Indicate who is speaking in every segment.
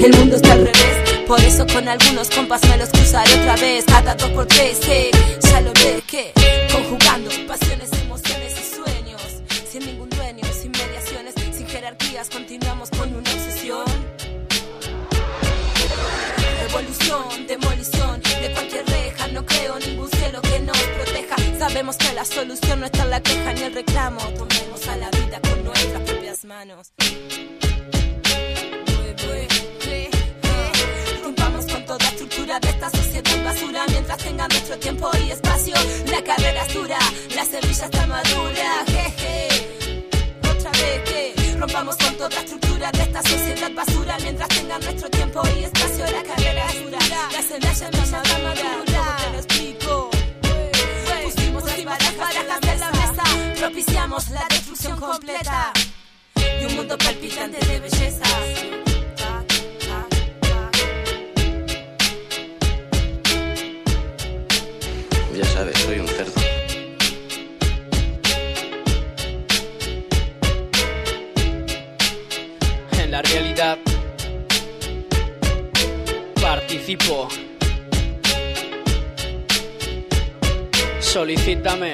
Speaker 1: el mundo está al revés. Por eso con algunos compas me los cruzaré otra vez. Cada 2 por 3, ya lo ves que conjugando pasiones, emociones y sueños, sin ningún dueño, sin mediaciones, sin jerarquías, continuamos con una obsesión. Revolución, demolición de cualquier reja, no creo ningún cielo que nos proteja. Sabemos que la solución no está en la queja ni el reclamo. Tomemos a la vida con nuestras propias manos. Rompamos con toda estructura de esta sociedad basura. Mientras tenga nuestro tiempo y espacio, la carrera es dura, la semilla está madura. Jeje. Otra vez que rompamos con toda estructura de esta sociedad basura. Mientras tenga nuestro tiempo y espacio, la carrera es dura, la semilla está madura. ¿Cómo te lo explico? Pusimos las barajas en la mesa, propiciamos la destrucción completa y un mundo palpitante de belleza.
Speaker 2: Ya sabes, soy un cerdo.
Speaker 3: En la realidad participo. Solicítame.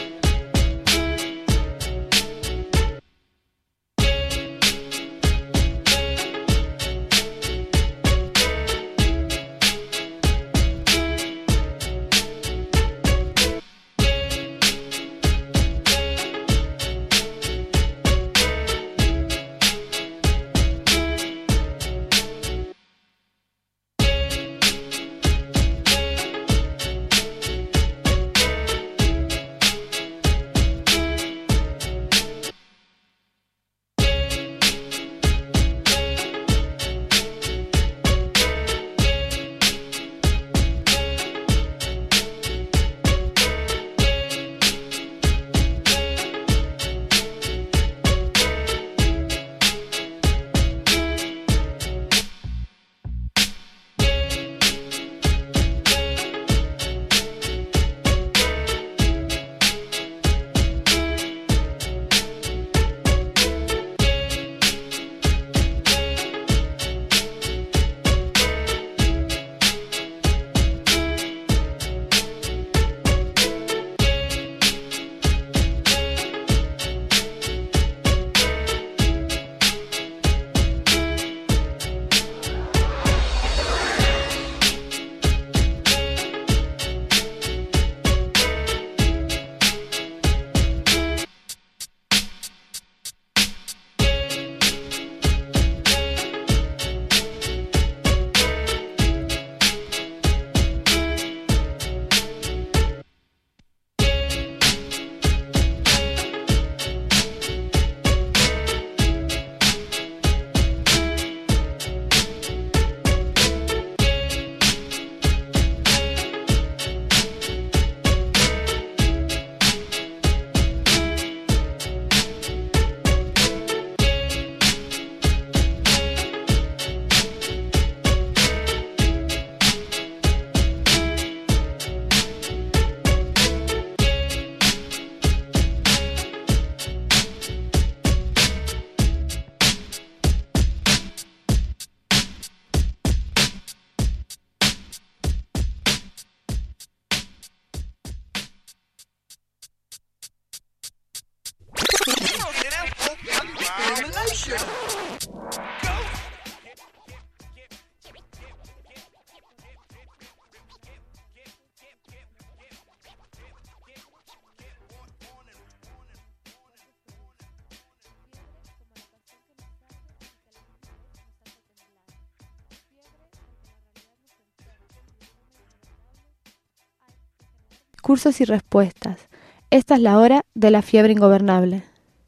Speaker 4: Cursos y respuestas. Esta es la hora de la fiebre ingobernable.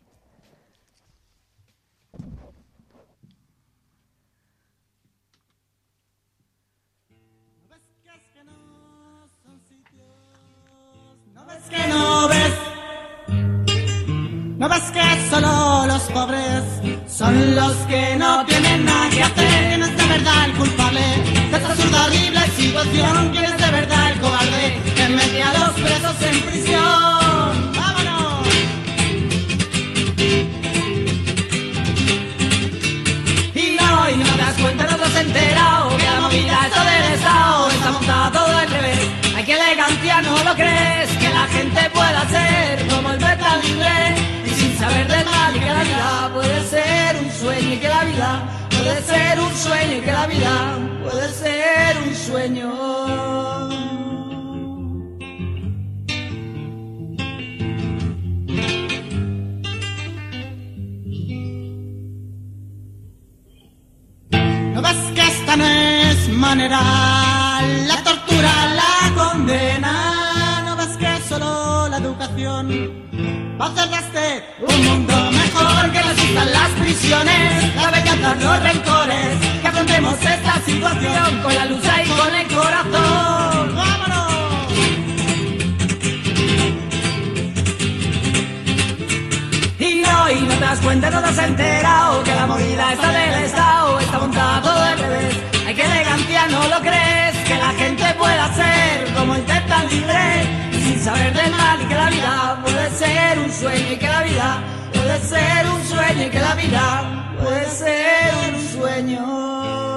Speaker 5: No ves que solo los pobres son los que no tienen nada que hacer. ¿Quién es de verdad el culpable de esta absurda, horrible situación? ¿Quién es de verdad el cobarde que mete a los presos en prisión? ¡Vámonos! Y no te das cuenta, no te das entera. la vida puede ser un sueño y que la vida puede ser un sueño y que la vida puede ser un sueño. ¿No ves que esta no es manera? La tortura, la condena. ¿No ves que solo la educación va a hacer de este un mundo mejor? Que no existan las prisiones, la venganza, los rencores. Que afrontemos esta situación con la lucha y con el corazón. ¡Vámonos! Y no te das cuenta, no te has enterado que la movida está del Estado, está montado al revés. Hay que elegancia, no lo crees, que la gente pueda ser como el tan libre, sin saber del mal y que la vida puede ser un sueño y que la vida puede ser un sueño y que la vida puede ser un sueño.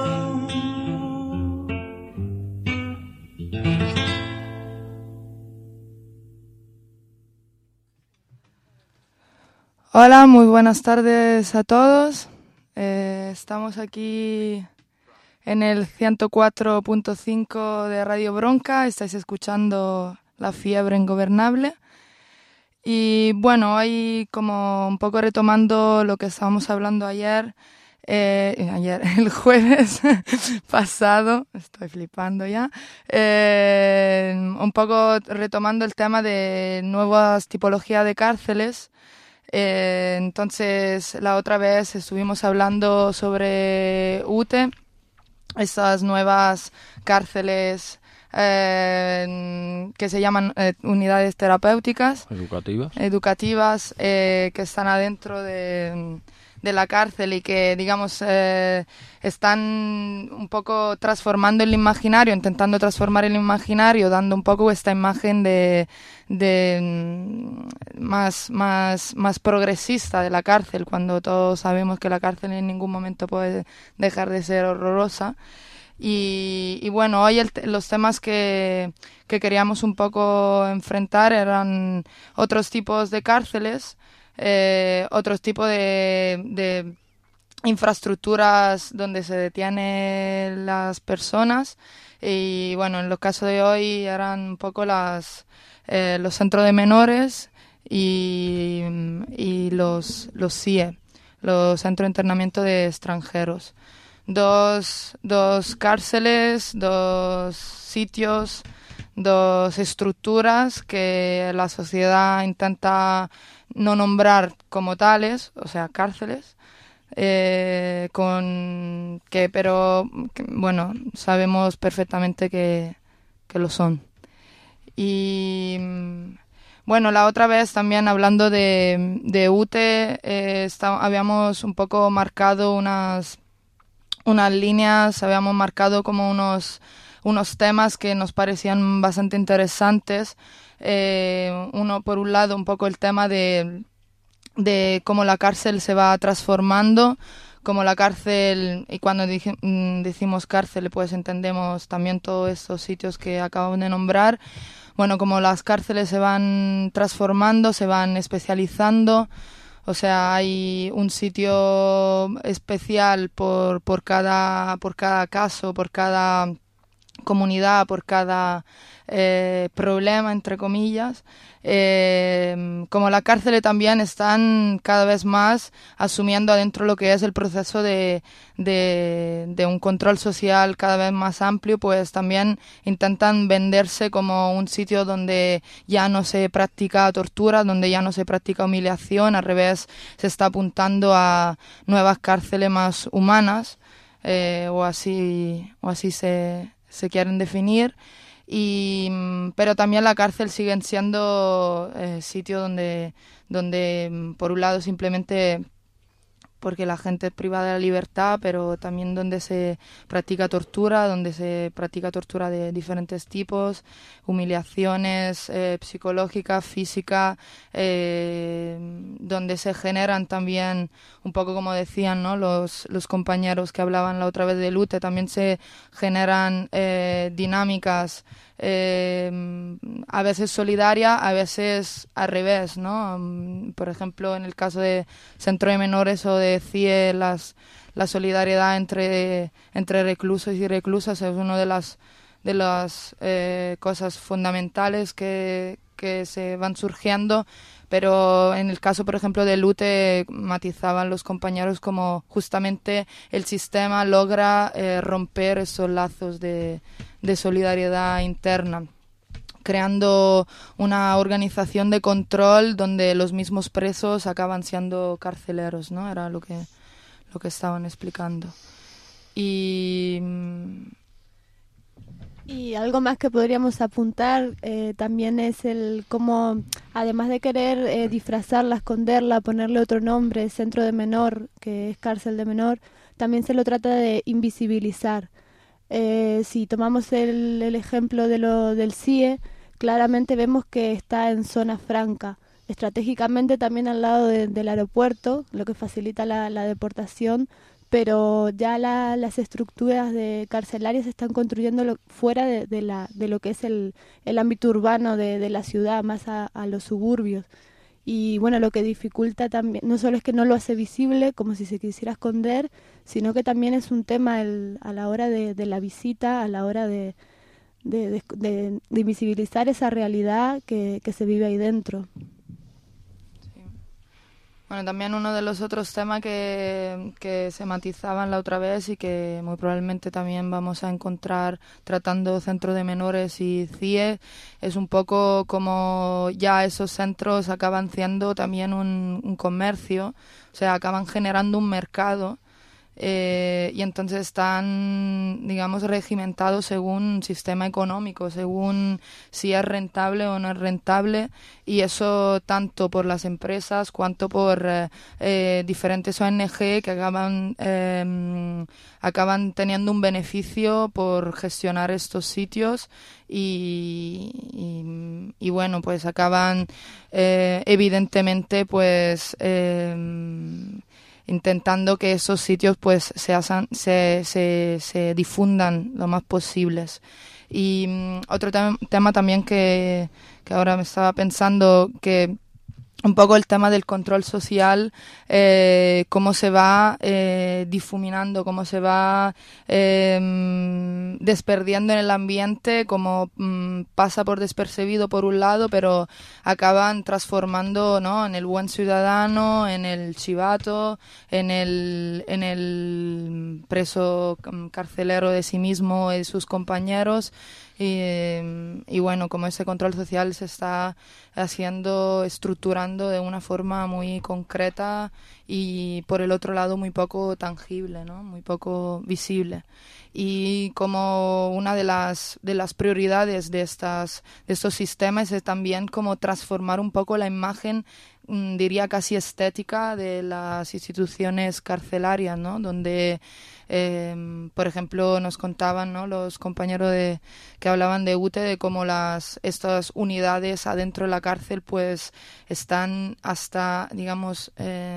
Speaker 6: Hola, muy buenas tardes a todos. Estamos aquí en el 104.5 de Radio Bronca. Estáis escuchando La Fiebre Ingobernable. Y bueno, hoy como un poco retomando lo que estábamos hablando el jueves pasado, estoy flipando ya, un poco retomando el tema de nuevas tipologías de cárceles. Entonces la otra vez estuvimos hablando sobre UTE, estas nuevas cárceles que se llaman unidades terapéuticas educativas que están adentro de la cárcel y que, digamos, están un poco transformando el imaginario, intentando transformar el imaginario, dando un poco esta imagen de más progresista de la cárcel, cuando todos sabemos que la cárcel en ningún momento puede dejar de ser horrorosa. Y bueno, hoy los temas que queríamos un poco enfrentar eran otros tipos de cárceles, otros tipos de infraestructuras donde se detienen las personas. Y bueno, en los casos de hoy eran un poco los centros de menores y los CIE, los centros de internamiento de extranjeros. Dos cárceles, dos sitios, dos estructuras que la sociedad intenta no nombrar como tales, o sea, cárceles, pero bueno, sabemos perfectamente que lo son. Y bueno, la otra vez también hablando de UTE, habíamos un poco marcado unas líneas, habíamos marcado como unos temas que nos parecían bastante interesantes. Uno, por un lado, un poco el tema de cómo la cárcel se va transformando, como la cárcel, y cuando decimos cárcel, pues entendemos también todos estos sitios que acabamos de nombrar. Bueno, como las cárceles se van transformando, se van especializando. O sea, hay un sitio especial por cada caso, por cada comunidad, por cada problema, entre comillas. Como las cárceles también están cada vez más asumiendo adentro lo que es el proceso de un control social cada vez más amplio, pues también intentan venderse como un sitio donde ya no se practica tortura, donde ya no se practica humillación. Al revés, se está apuntando a nuevas cárceles más humanas, o así se quieren definir. Pero también la cárcel siguen siendo sitios donde por un lado simplemente porque la gente es privada de la libertad, pero también donde se practica tortura de diferentes tipos, humillaciones psicológicas, físicas, donde se generan también, un poco como decían, ¿no?, los compañeros que hablaban la otra vez de Lute, también se generan dinámicas a veces solidarias, a veces al revés, ¿no? Por ejemplo, en el caso de Centro de Menores o de CIE, la solidaridad entre reclusos y reclusas es una de las cosas fundamentales que se van surgiendo, pero en el caso, por ejemplo, de Lute, matizaban los compañeros como justamente el sistema logra romper esos lazos de solidaridad interna, creando una organización de control donde los mismos presos acaban siendo carceleros, ¿no? Era lo que estaban explicando. Y
Speaker 4: algo más que podríamos apuntar también es el cómo, además de querer disfrazarla, esconderla, ponerle otro nombre, centro de menor, que es cárcel de menor, también se lo trata de invisibilizar. Si tomamos el ejemplo del CIE, claramente vemos que está en zona franca, estratégicamente también al lado del aeropuerto, lo que facilita la deportación, pero ya las estructuras carcelarias se están construyendo fuera de lo que es el ámbito urbano de la ciudad, más a los suburbios. Y bueno, lo que dificulta también, no solo es que no lo hace visible, como si se quisiera esconder, sino que también es un tema a la hora de la visita, a la hora de invisibilizar esa realidad que se vive ahí dentro.
Speaker 6: Bueno, también uno de los otros temas que se matizaban la otra vez y que muy probablemente también vamos a encontrar tratando centros de menores y CIE es un poco como ya esos centros acaban siendo también un comercio, o sea, acaban generando un mercado. Y entonces están, digamos, regimentados según un sistema económico, según si es rentable o no es rentable, y eso tanto por las empresas cuanto por diferentes ONG que acaban teniendo un beneficio por gestionar estos sitios y bueno, pues acaban evidentemente pues intentando que esos sitios pues se difundan lo más posibles. Y otro tema también que ahora me estaba pensando, que un poco el tema del control social, cómo se va difuminando, cómo se va desperdiendo en el ambiente, cómo pasa por despercibido por un lado, pero acaban transformando, ¿no?, en el buen ciudadano, en el chivato, en el preso carcelero de sí mismo y de sus compañeros. Y bueno, como ese control social se está estructurando de una forma muy concreta y por el otro lado muy poco tangible, ¿no?, muy poco visible. Y como una de las prioridades de estos sistemas es también como transformar un poco la imagen, diría casi estética, de las instituciones carcelarias, ¿no?, donde por ejemplo nos contaban, ¿no?, los compañeros que hablaban de UTE, de cómo estas unidades adentro de la cárcel pues están hasta, digamos,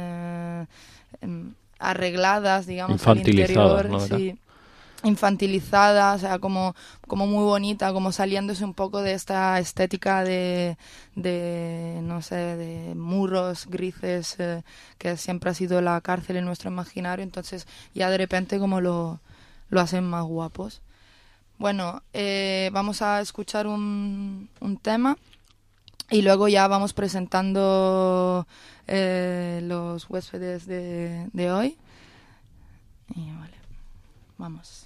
Speaker 6: arregladas, digamos, al interior,
Speaker 7: ¿no?,
Speaker 6: sí, infantilizada, o sea, como muy bonita, como saliéndose un poco de esta estética de no sé, de muros grises que siempre ha sido la cárcel en nuestro imaginario. Entonces ya de repente como lo hacen más guapos. Bueno, vamos a escuchar un tema y luego ya vamos presentando los huéspedes de hoy. Y vale, vamos.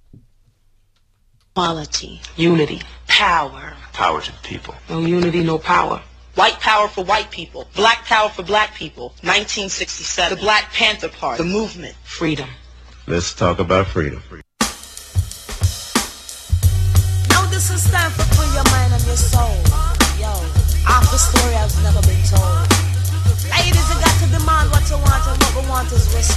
Speaker 8: Quality, unity, power.
Speaker 9: Power to the people.
Speaker 8: No unity, no power.
Speaker 10: White power for white people. Black power for black people. 1967.
Speaker 8: The Black Panther Party.
Speaker 10: The movement.
Speaker 8: Freedom.
Speaker 9: Let's talk about freedom.
Speaker 10: Yo, this is time for free your mind and your soul. Yo, half the story has never been told. Ladies, you got to demand what you want, and what we want is respect.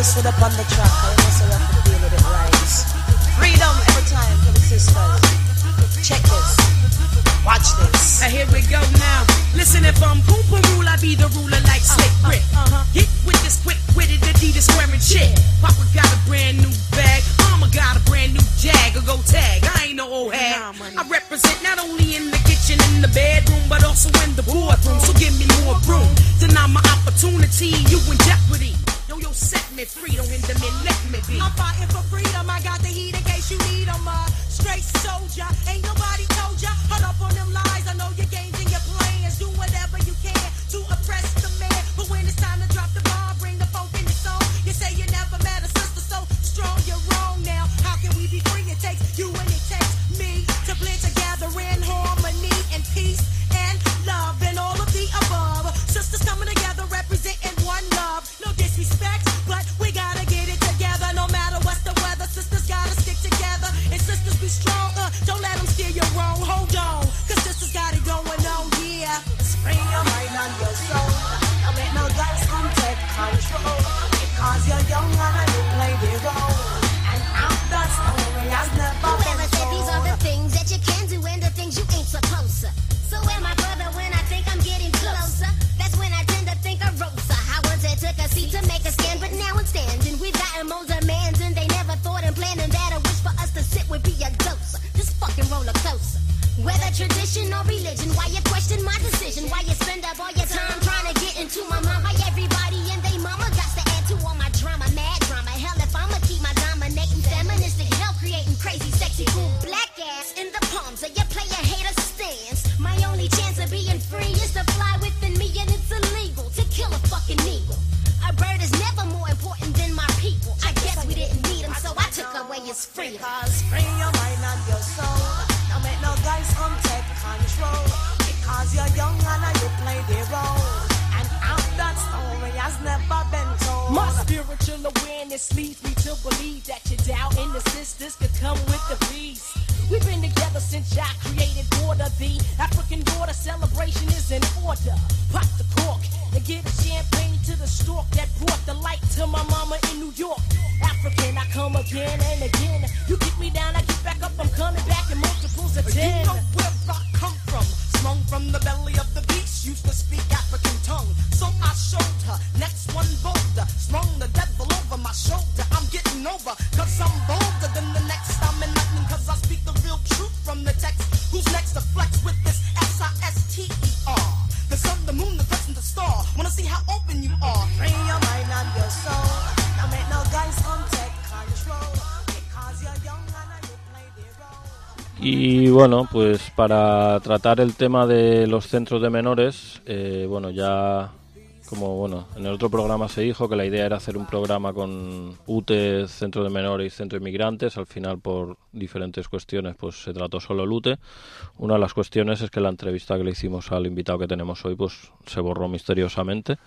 Speaker 10: sit up on the track, I must have to feel it rise. Freedom every time for the sisters. Check this. Watch this.
Speaker 7: Here we go now. Listen, if I'm Poopa rule, I be the ruler like Slick Rick. Hit with this quick-witted Adidas wearing shit. Papa got a brand new bag. Mama got a brand new Jag. Or go tag. I ain't no old hag. I represent not only in the kitchen and the bedroom, but also in the boardroom. So give me more room. Deny my opportunity. You in jeopardy. Yo, set me free. Don't hinder me. Let me be.
Speaker 10: I'm fighting for freedom. I got the heat in case you need 'em. Straight soldier. Ain't nobody told ya. Hold up on them lies. I know your games and your plans. Do whatever you can to oppress the man. But when it's time to drop the bomb, bring the funk in the song. You say you never met a sister so strong. You're wrong now. How can we be free? It takes you and it takes me to blend together in harmony and peace and love and all of the above. Sisters coming together representing one love. No disrespect, but we gotta get it together. No matter what's the weather, sisters gotta stick together. And sisters be strong. Don't let them steer you wrong. Hold on, cause sisters got it going on, yeah. Spring your mind and your soul. Don't let no guys come take control. Because you're young and you play the role. And out the story has never been
Speaker 11: Whoever said these are the things that you can do and the things you ain't supposed to. So am I brother when I think I'm getting closer. That's when I tend to think of Rosa. I once had took a seat to make a stand, but now I'm standing. We've gotten more demands and they never thought in planning that a wish for us to sit would be a dose. Just fucking roller closer. Whether tradition or religion, why you question my decision? Why you spend up all your time trying to get into my mind? Why everybody and they mama got to add to all my drama, mad drama. Hell, if I'ma keep my dominating feministic hell, creating crazy, sexy, cool black ass in the palms of your player hater stance. My only chance of being free is to fly within me, and it's illegal to kill a fucking eagle. A bird is never more important than my people. I guess we didn't need him, so I took away his freedom.
Speaker 10: Because free your mind and your soul. Don't make no guys come take control. Because you're young and you play the role. And out that story has never been told.
Speaker 7: My spiritual awareness leads me to believe that your doubt and the sisters could come with the peace. We've been together since Jah created order. The African daughter celebration is in order. Pop the cork and give a champagne to the stork that brought the light to my mama in New York. African, I come again and again. You kick me down, I get back up. I'm coming back in multiples of 10.
Speaker 12: You know where I come from. Sprung from the belly of the beast. Used to speak African tongue. So I showed her. Next one bolder. Sprung the devil over my shoulder. I'm getting over. Cause I'm bolder than the next. I'm in nothing cause I speak the real truth from the text. Who's next to flex with this S-I-S-T-E-R? The sun, the moon, the crescent, the star. Wanna see how open you are.
Speaker 10: Free your mind and your soul. Don't make no guys come take control. Because you're young and you play the role.
Speaker 13: Y bueno, pues para tratar el tema de los centros de menores, bueno, ya como bueno, en el otro programa se dijo que la idea era hacer un programa con UTE, Centro de Menores y Centro de Inmigrantes. Al final, por diferentes cuestiones, pues se trató solo el UTE. Una de las cuestiones es que la entrevista que le hicimos al invitado que tenemos hoy, pues se borró misteriosamente.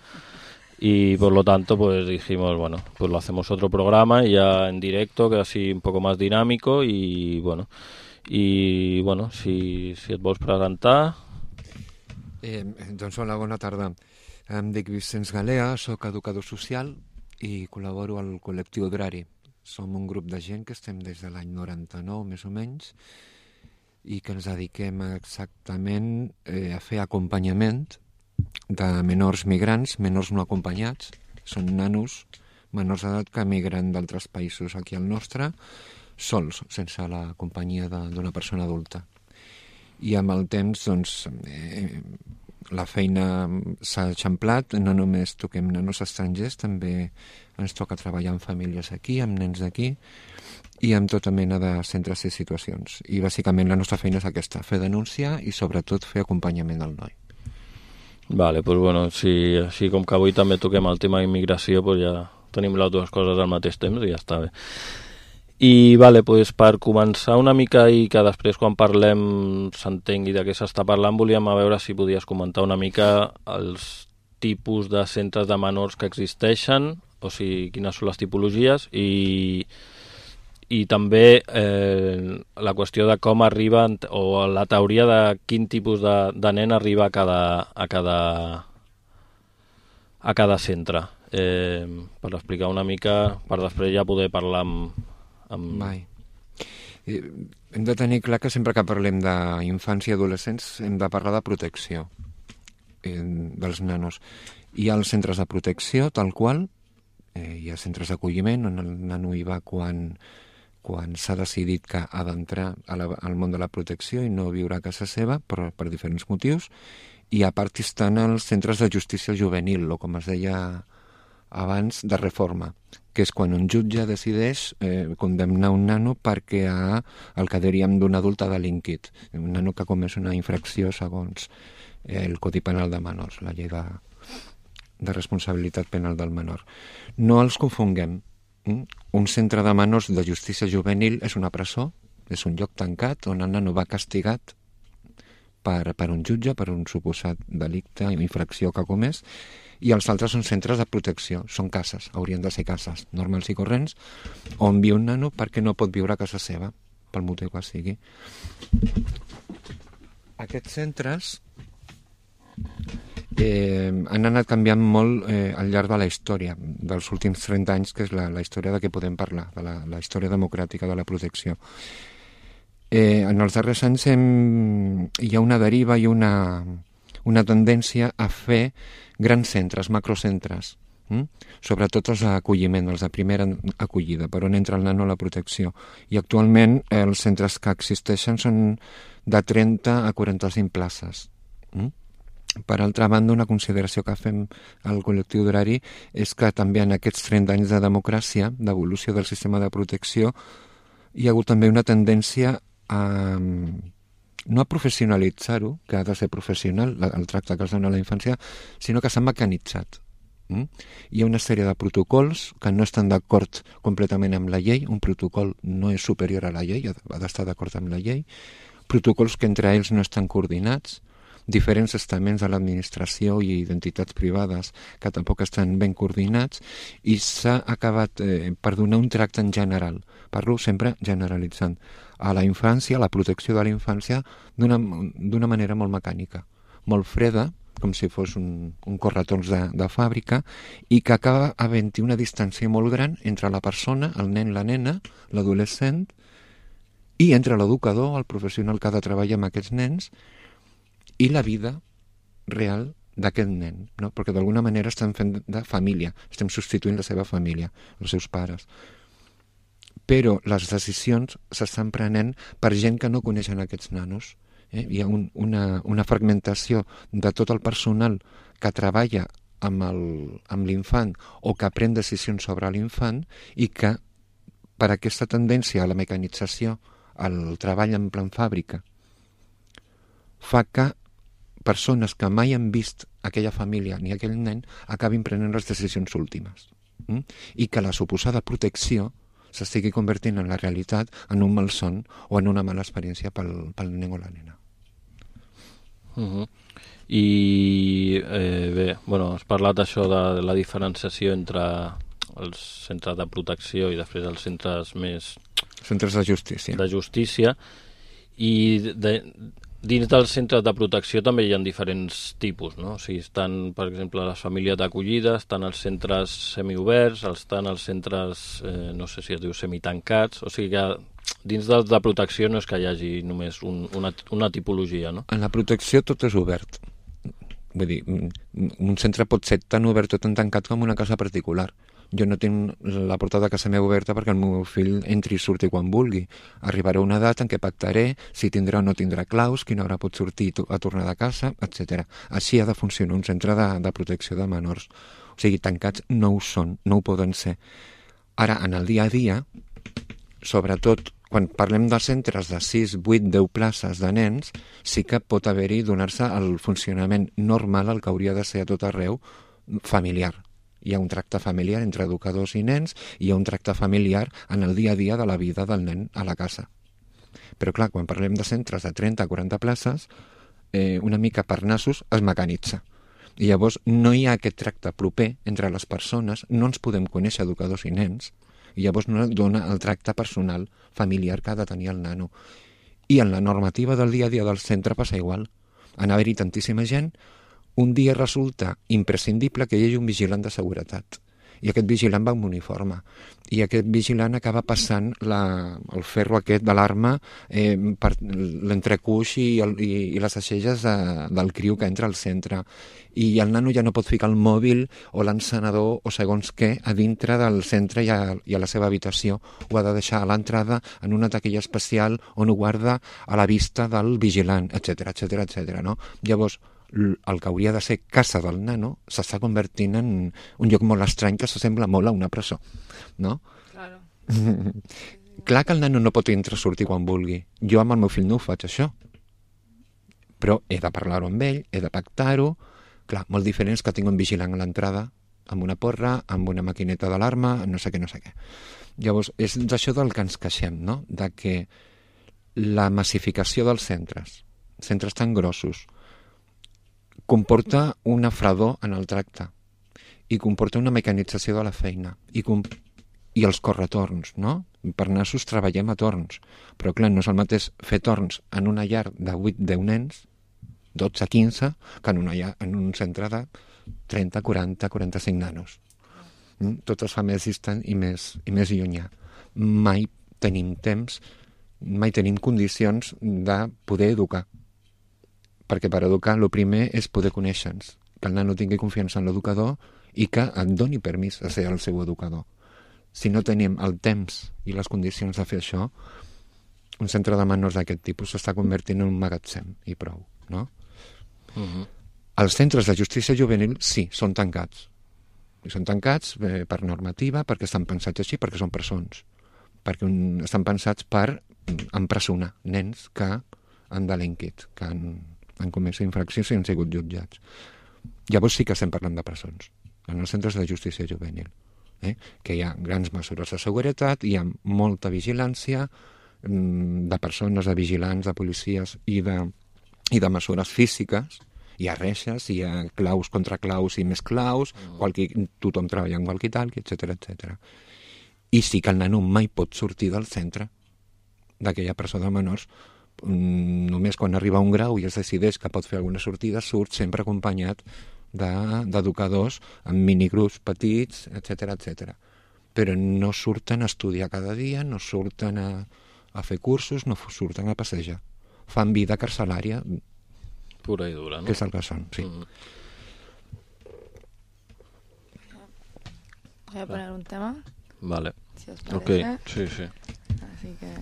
Speaker 13: Y por lo tanto, pues dijimos, bueno, pues lo hacemos otro programa y ya en directo, que así un poco más dinámico. Y bueno, si et vols presentar...
Speaker 14: Doncs hola, bona tarda. Em dic Vicenç Galea, soc educador social i col·laboro al col·lectiu Drari. Som un grup de gent que estem des de l'any 99, més o menys, i que ens dediquem exactament a fer acompanyament de menors migrants, menors no acompanyats. Són nanos, menors d'edat que migren d'altres països aquí al nostre, sols, sense la companyia d'una persona adulta. I amb el temps, doncs, la feina s'ha eixamplat, no només toquem nanos estrangers, també ens toca treballar amb famílies aquí, amb nens d'aquí, i amb tota mena de centres i situacions. I bàsicament la nostra feina és aquesta, fer denúncia i sobretot fer acompanyament al noi.
Speaker 13: Vale, pues bueno, si així com que avui també toquem el tema d'immigració, pues ja tenim les dues coses al mateix temps i ja està bé. I vale, pues per començar una mica i que després quan parlem s'entengui de què s'està parlant, volíem a veure si podies comentar una mica els tipus de centres de menors que existeixen, o sigui, quines són les tipologies i també la qüestió de com arriba, o la teoria de quin tipus de nen arriba a cada centre. per explicar una mica, per després ja poder parlar amb...
Speaker 14: Mai. Hem de tenir clar que sempre que parlem d'infants i adolescents hem de parlar de protecció dels nanos. Hi ha els centres de protecció, tal qual, hi ha centres d'acolliment on el nano hi va quan s'ha decidit que ha d'entrar al món de la protecció i no viure a casa seva per diferents motius, i a part estan els centres de justícia juvenil, o com es deia abans, de reforma, que és quan un jutge decideix condemnar un nano perquè el que diríem d'un adult ha delinquit, un nano que ha comès una infracció segons el Codi Penal de Menors, la llei de responsabilitat penal del menor. No els confonguem. Un centre de menors de justícia juvenil és una presó, és un lloc tancat on el nano va castigat per un jutge, per un suposat delicte o infracció que ha comès, i els altres són centres de protecció, són cases, haurien de ser cases normals i corrents, on viu un nano perquè no pot viure a casa seva, pel motiu que sigui. Aquests centres han anat canviant molt al llarg de la història dels últims 30 anys, que és la història de què podem parlar, de la història democràtica de la protecció. En els darrers anys hi ha una deriva i una tendència a fer grans centres, macrocentres, sobretot els d'acolliment, els de primera acollida, per on entra el nano a la protecció. I actualment els centres que existeixen són de 30 a 45 places. Per altra banda, una consideració que fem al col·lectiu d'horari és que també en aquests 30 anys de democràcia, d'evolució del sistema de protecció, hi ha hagut també una tendència no a professionalitzar-ho, que ha de ser professional, el tracte que es dona a la infància, sinó que s'ha mecanitzat. Hi ha una sèrie de protocols que no estan d'acord completament amb la llei, un protocol no és superior a la llei, ha d'estar d'acord amb la llei, protocols que entre ells no estan coordinats, diferents estaments de l'administració i identitats privades que tampoc estan ben coordinats, i s'ha acabat per donar un tracte en general, parlo sempre generalitzant, a la infància, a la protecció de la infància d'una manera molt mecànica, molt freda, com si fos un corretons de fàbrica, i que acaba havent-hi una distància molt gran entre la persona, el nen, la nena, l'adolescent, i entre l'educador, el professional que ha de treballar amb aquests nens, i la vida real d'aquest nen, no? Perquè d'alguna manera estem fent de família, estem substituint la seva família, els seus pares. Però les decisions s'estan prenent per gent que no coneixen aquests nanos. Hi ha una fragmentació de tot el personal que treballa amb l'infant o que pren decisions sobre l'infant, i que per aquesta tendència a la mecanització, al treball en plan fàbrica, fa que persones que mai han vist aquella família ni aquell nen acabin prenent les decisions últimes, i que la suposada protecció s'estigui convertint en la realitat en un malson o en una mala experiència pel nen o la nena.
Speaker 13: I bé, has parlat això de la diferenciació entre els centres de protecció i després els centres més...
Speaker 14: Centres de justícia.
Speaker 13: De justícia, i dins dels centres de protecció també hi ha diferents tipus, no? O sigui, estan, per exemple, les famílies d'acollida, estan els centres semioberts, estan els centres, no sé si es diu semitancats, o sigui que dins dels de protecció no és que hi hagi només una tipologia, no?
Speaker 14: En la protecció tot és obert. Vull dir, un centre pot ser tan obert o tan tancat com una casa particular. Jo no tinc la porta de casa meva oberta perquè el meu fill entri i surti quan vulgui. Arribarà una edat en què pactaré si tindrà o no tindrà claus, quina hora pot sortir a tornar de casa, etc. Així ha de funcionar un centre de protecció de menors. O sigui, tancats no ho són, no ho poden ser. Ara, en el dia a dia, sobretot quan parlem de centres de 6, 8, 10 places de nens, sí que pot haver-hi donar-se el funcionament normal, el que hauria de ser a tot arreu, familiar. Hi ha un tracte familiar entre educadors i nens, i hi ha un tracte familiar en el dia a dia de la vida del nen a la casa. Però clar, quan parlem de centres de 30 a 40 places, una mica per nassos es mecanitza. I llavors no hi ha aquest tracte proper entre les persones, no ens podem conèixer educadors i nens, i llavors no dona el tracte personal, familiar que ha de tenir el nano. I en la normativa del dia a dia del centre passa igual. En haver-hi tantíssima gent, un dia resulta imprescindible que hi hagi un vigilant de seguretat. I aquest vigilant va amb uniforme. I aquest vigilant acaba passant el ferro aquest de l'arma per l'entrecuix i les aixelles del criu que entra al centre. I el nano ja no pot ficar el mòbil o l'encenedor o segons què a dintre del centre i a la seva habitació. Ho ha de deixar a l'entrada en una taquilla especial on ho guarda a la vista del vigilant, etc. No? Llavors, el que hauria de ser casa del nano s'està convertint en un lloc molt estrany que s'assembla molt a una presó, no?
Speaker 6: Claro.
Speaker 14: Clar que el nano no pot entrar o sortir quan vulgui. Jo amb el meu fill no ho faig, això. Però he de parlar-ho amb ell, he de pactar-ho. Clar, molt diferent és que tinc un vigilant a l'entrada, amb una porra, amb una maquineta d'alarma, no sé què. Llavors, és d'això del que ens queixem, no? De que la massificació dels centres tan grossos, comporta una fredor en el tracte i comporta una mecanització de la feina i els corretorns, no? Per nassos treballem a torns, però clar, no és el mateix fer torns en una llar de 8-10 nens, 12-15, que en un centre de 30, 40, 45 nanos. Tot es fa més distant i més llunyà. Mai tenim temps, mai tenim condicions de poder educar. Perquè per educar, el primer és poder conèixer-nos, que el nano tingui confiança en l'educador i que et doni permís de ser el seu educador. Si no tenim el temps i les condicions de fer això, un centre de menors d'aquest tipus s'està convertint en un magatzem i prou, no? Els centres de justícia juvenil, sí, són tancats. I són tancats per normativa, perquè estan pensats així, perquè són presons. Perquè estan pensats per empresonar nens que han delinquit, que han comès infraccions i han sigut jutjats. Llavors sí que estem parlant de presons, en els centres de justícia juvenil, que hi ha grans mesures de seguretat, hi ha molta vigilància de persones, de vigilants, de policies i de mesures físiques. Hi ha reixes, hi ha claus contra claus i més claus, tothom treballa en walkie-talkie, etc. I sí que el nano mai pot sortir del centre d'aquella presó de menors. Només quan arriba a un grau i es decideix que pot fer alguna sortida, surt sempre acompanyat d'educadors amb minigrups petits, etc. Però no surten a estudiar cada dia, no surten a fer cursos, no surten a passejar. Fan vida carcelària
Speaker 13: pura i dura, no?
Speaker 14: Que és el que són, sí.
Speaker 6: Voy a poner un tema.
Speaker 13: Vale.
Speaker 6: Si os parece.
Speaker 13: Ok, sí.
Speaker 6: Así que...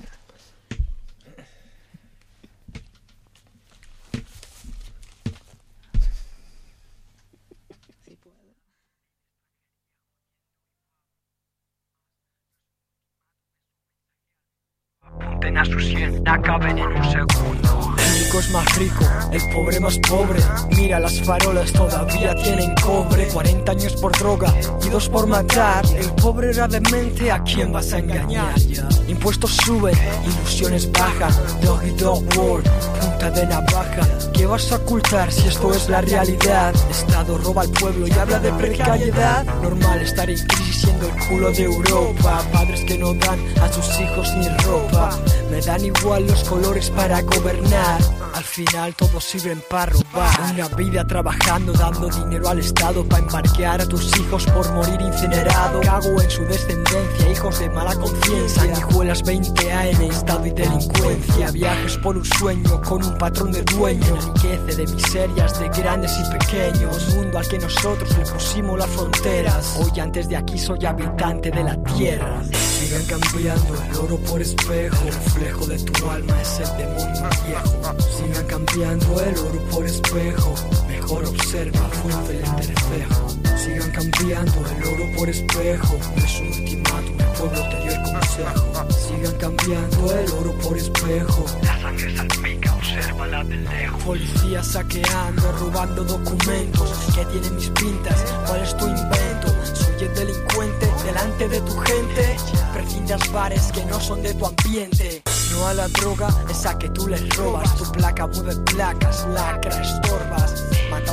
Speaker 15: Apunten a su 100, acaben en un segundo.
Speaker 12: El rico es más rico, el pobre más pobre. Mira, las farolas todavía tienen cobre. 40 años por droga y 2 por matar. El pobre era demente, ¿a quién vas a engañar? Impuestos suben, ilusiones bajan. Dog y dog world, punta de navaja. ¿Qué vas a ocultar si esto es la realidad? Estado roba al pueblo y habla de precariedad. Normal estar en crisis siendo el culo de Europa. Padres que no dan a sus hijos ni ropa. Me dan igual los colores para gobernar. Al final todos sirven para robar. Una vida trabajando, dando dinero al Estado para embarquear a tus hijos por morir incinerado. Cago en su descendencia, hijos de mala conciencia. Sanguijuelas 20A en estado y delincuencia. Viajes por un sueño con un patrón de dueño. Enriquece de miserias de grandes y pequeños. Un mundo al que nosotros le pusimos las fronteras. Hoy antes de aquí soy habitante de la tierra. Sigan cambiando el oro por espejo. El reflejo de tu alma es el demonio viejo. Sigan cambiando el oro por espejo. Mejor observa, frente el entrecejo. Sigan cambiando el oro por espejo. No es un ultimátum, el pueblo te dio el consejo. Sigan cambiando el oro por espejo.
Speaker 15: La sangre salpica, obsérvala de lejos.
Speaker 12: Policías saqueando, robando documentos. ¿Qué tienen mis pintas? ¿Cuál es tu invento? Soy el delincuente delante de tu gente. Prescindas bares que no son de tu ambiente. No a la droga, esa que tú les robas. Tu placa mueve placas, lacra, estorbas. Mata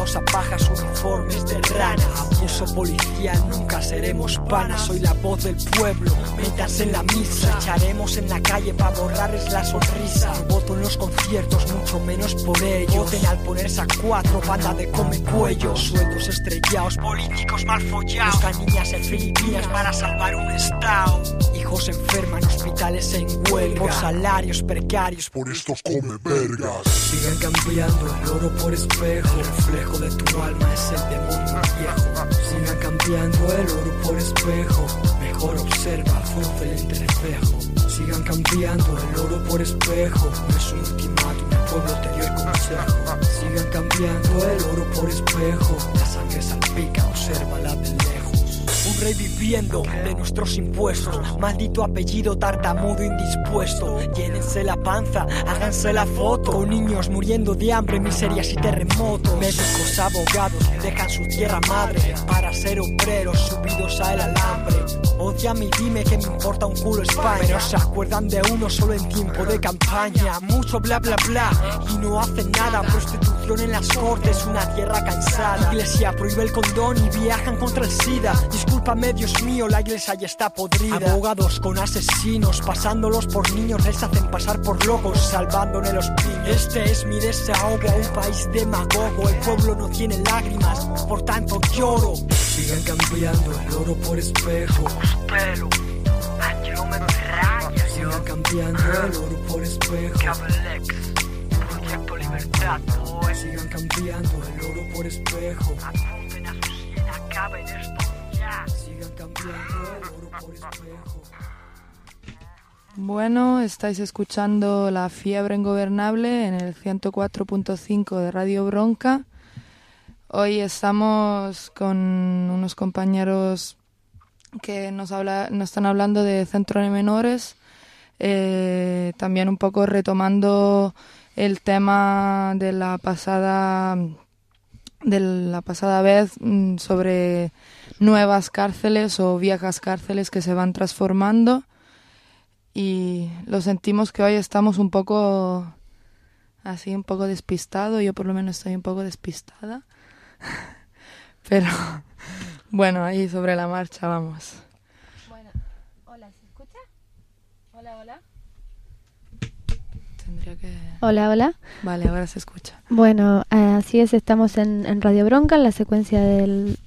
Speaker 12: a pajas, uniformes de rana. Abuso policial, nunca seremos panas. Soy la voz del pueblo, métanse en la misa. Echaremos en la calle para borrarles la sonrisa. No voto en los conciertos, mucho menos por ellos. Voten al ponerse a 4, banda de come cuellos. Sueldos estrellados, políticos mal follados. Buscan niñas en Filipinas para salvar un estado. Hijos enferman, hospitales en huelga. Por salarios precarios, por estos come vergas. Sigan cambiando el oro por espejo. El reflejo de tu alma es el demonio viejo. Sigan cambiando el oro por espejo. Mejor observa, frunce el entrecejo. Sigan cambiando el oro por espejo. No es un ultimátum, el pueblo te dio el consejo. Sigan cambiando el oro por espejo. La sangre salpica, obsérvala de lejos. Un rey viviendo de nuestros impuestos. Maldito apellido tartamudo indispuesto. Llénense la panza, háganse la foto. Con niños muriendo de hambre, miserias y terremotos. Médicos, abogados, dejan su tierra madre para ser obreros subidos a el alambre. Ódiame y dime que me importa un culo España. Pero se acuerdan de uno solo en tiempo de campaña. Mucho bla bla bla y no hacen nada. Prostitución en las cortes, una tierra cansada. Iglesia prohíbe el condón y viajan contra el SIDA. Discúlpame, Dios mío, la iglesia ya está podrida. Abogados con asesinos, pasándolos por niños, les hacen pasar por locos, salvándole los piños. Este es mi desahogo a un país demagogo. El pueblo no tiene lágrimas, por tanto lloro. Sigan cambiando el oro por espejo.
Speaker 15: Pelo, Angelo me raya.
Speaker 12: Sigan cambiando el oro por espejo.
Speaker 15: Cablex, Proyecto Libertad, boy.
Speaker 12: Sigan cambiando el oro por espejo.
Speaker 15: Apunten a su sien, acaben esto ya.
Speaker 12: Sigan cambiando el oro por espejo.
Speaker 6: Bueno, estáis escuchando La Fiebre Ingobernable en el 104.5 de Radio Bronca. Hoy estamos con unos compañeros que nos están hablando de Centro de Menores, también un poco retomando el tema de la pasada vez sobre nuevas cárceles o viejas cárceles que se van transformando, y lo sentimos que hoy estamos un poco despistados. Yo por lo menos estoy un poco despistada. Pero bueno, ahí sobre la marcha vamos.
Speaker 4: Bueno, hola, ¿se escucha? Hola, hola.
Speaker 6: Tendría que...
Speaker 4: Hola, hola.
Speaker 6: Vale, ahora se escucha.
Speaker 4: Bueno, así es, estamos en Radio Bronca, en la frecuencia del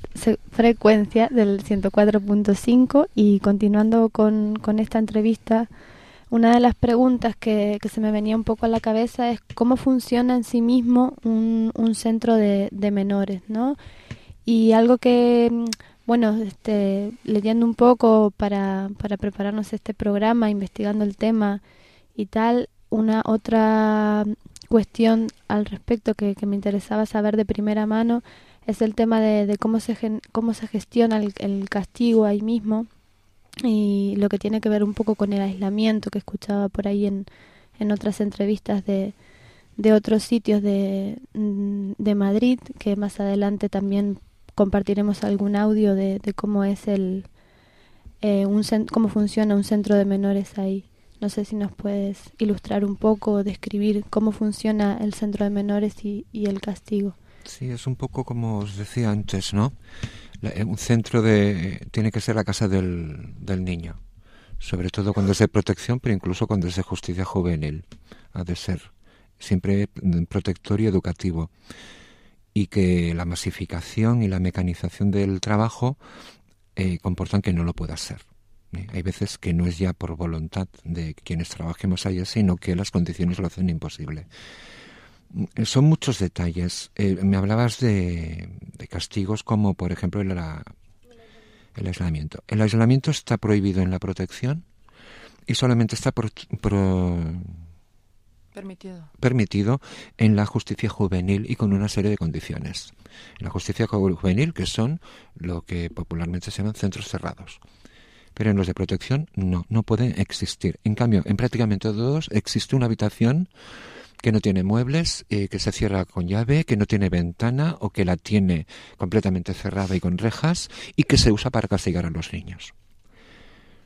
Speaker 4: 104.5, y continuando con esta entrevista, una de las preguntas que se me venía un poco a la cabeza es cómo funciona en sí mismo un centro de menores, ¿no? Y algo que, bueno, leyendo un poco para prepararnos este programa, investigando el tema y tal, una otra cuestión al respecto que me interesaba saber de primera mano es el tema de cómo se gestiona el castigo ahí mismo, y lo que tiene que ver un poco con el aislamiento que escuchaba por ahí en otras entrevistas de otros sitios de Madrid, que más adelante también compartiremos algún audio de cómo es cómo funciona un centro de menores ahí. No sé si nos puedes ilustrar un poco o describir cómo funciona el centro de menores y el castigo.
Speaker 14: Sí, es un poco como os decía antes, ¿no? Un centro tiene que ser la casa del niño, sobre todo cuando es de protección, pero incluso cuando es de justicia juvenil. Ha de ser siempre protector y educativo. Y que la masificación y la mecanización del trabajo comportan que no lo pueda ser. Hay veces que no es ya por voluntad de quienes trabajemos allá, sino que las condiciones lo hacen imposible. Son muchos detalles. Me hablabas de castigos como, por ejemplo, el aislamiento. El aislamiento está prohibido en la protección y solamente está permitido en la justicia juvenil y con una serie de condiciones. En la justicia juvenil, que son lo que popularmente se llaman centros cerrados. Pero en los de protección no pueden existir. En cambio, en prácticamente todos existe una habitación que no tiene muebles, que se cierra con llave, que no tiene ventana o que la tiene completamente cerrada y con rejas, y que se usa para castigar a los niños.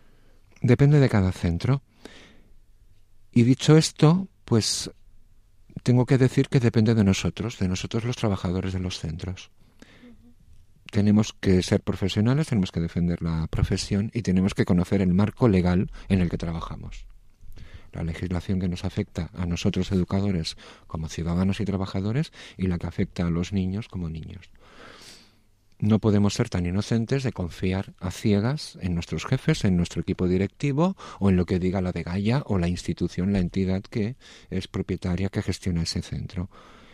Speaker 14: Depende de cada centro. Y dicho esto, pues tengo que decir que depende de nosotros los trabajadores de los centros. Tenemos que ser profesionales, tenemos que defender la profesión y tenemos que conocer el marco legal en el que trabajamos. La legislación que nos afecta a nosotros educadores como ciudadanos y trabajadores y la que afecta a los niños como niños. No podemos ser tan inocentes de confiar a ciegas en nuestros jefes, en nuestro equipo directivo o en lo que diga la degalla o la institución, la entidad que es propietaria, que gestiona ese centro.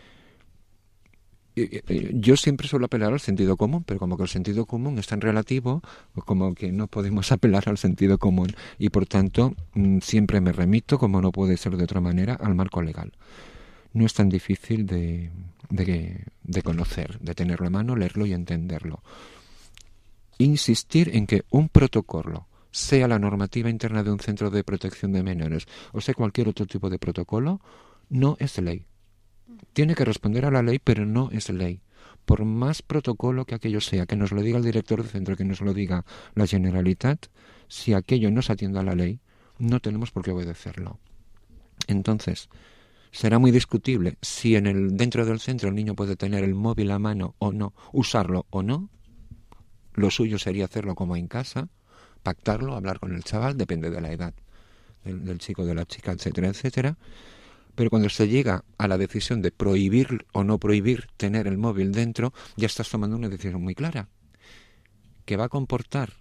Speaker 14: Yo siempre suelo apelar al sentido común, pero como que el sentido común es tan relativo, como que no podemos apelar al sentido común y por tanto siempre me remito, como no puede ser de otra manera, al marco legal. No es tan difícil de conocer, de tenerlo a mano, leerlo y entenderlo. Insistir en que un protocolo, sea la normativa interna de un centro de protección de menores o sea cualquier otro tipo de protocolo, no es ley. Tiene que responder a la ley, pero no es ley. Por más protocolo que aquello sea, que nos lo diga el director del centro, que nos lo diga la Generalitat, si aquello no se atiende a la ley, no tenemos por qué obedecerlo. Entonces, será muy discutible si dentro del centro el niño puede tener el móvil a mano o no, usarlo o no. Lo suyo sería hacerlo como en casa, pactarlo, hablar con el chaval, depende de la edad del chico, de la chica, etcétera, etcétera. Pero cuando se llega a la decisión de prohibir o no prohibir tener el móvil dentro, ya estás tomando una decisión muy clara, que va a comportar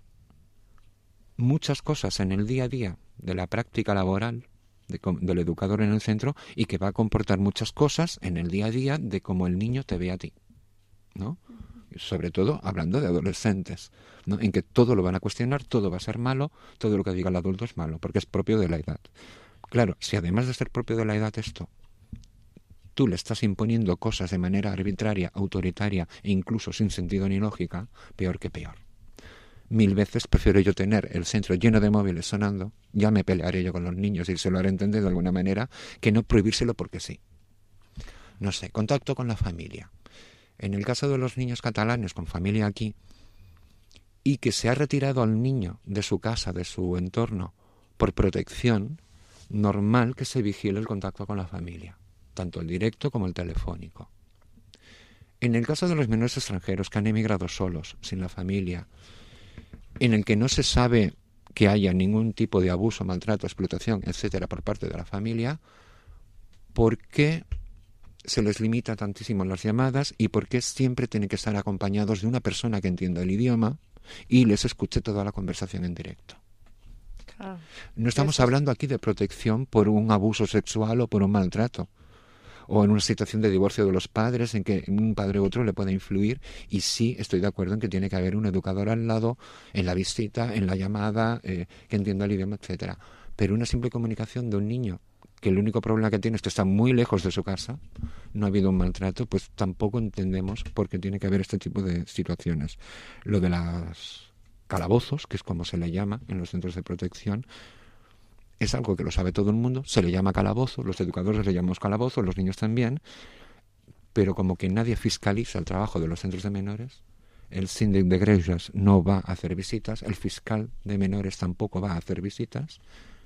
Speaker 14: muchas cosas en el día a día de la práctica laboral del educador en el centro y que va a comportar muchas cosas en el día a día de cómo el niño te ve a ti, ¿no? Sobre todo hablando de adolescentes, ¿no? En que todo lo van a cuestionar, todo va a ser malo, todo lo que diga el adulto es malo, porque es propio de la edad. Claro, si además de ser propio de la edad esto, tú le estás imponiendo cosas de manera arbitraria, autoritaria e incluso sin sentido ni lógica, peor que peor. 1000 veces prefiero yo tener el centro lleno de móviles sonando, ya me pelearé yo con los niños y se lo haré entender de alguna manera, que no prohibírselo porque sí. No sé, contacto con la familia. En el caso de los niños catalanes con familia aquí, y que se ha retirado al niño de su casa, de su entorno, por protección, normal que se vigile el contacto con la familia, tanto el directo como el telefónico. En el caso de los menores extranjeros que han emigrado solos, sin la familia, en el que no se sabe que haya ningún tipo de abuso, maltrato, explotación, etcétera, por parte de la familia, ¿por qué se les limita tantísimo las llamadas y por qué siempre tienen que estar acompañados de una persona que entienda el idioma y les escuche toda la conversación en directo? Claro. No estamos hablando aquí de protección por un abuso sexual o por un maltrato, o en una situación de divorcio de los padres en que un padre u otro le puede influir, y sí estoy de acuerdo en que tiene que haber un educador al lado, en la visita, en la llamada, que entienda el idioma, etcétera. Pero una simple comunicación de un niño que el único problema que tiene es que está muy lejos de su casa, no ha habido un maltrato, pues tampoco entendemos por qué tiene que haber este tipo de situaciones. Lo de las calabozos, que es como se le llama en los centros de protección, es algo que lo sabe todo el mundo, se le llama calabozo, los educadores le llamamos calabozo, los niños también, pero como que nadie fiscaliza el trabajo de los centros de menores, el síndic de greuges no va a hacer visitas, el fiscal de menores tampoco va a hacer visitas.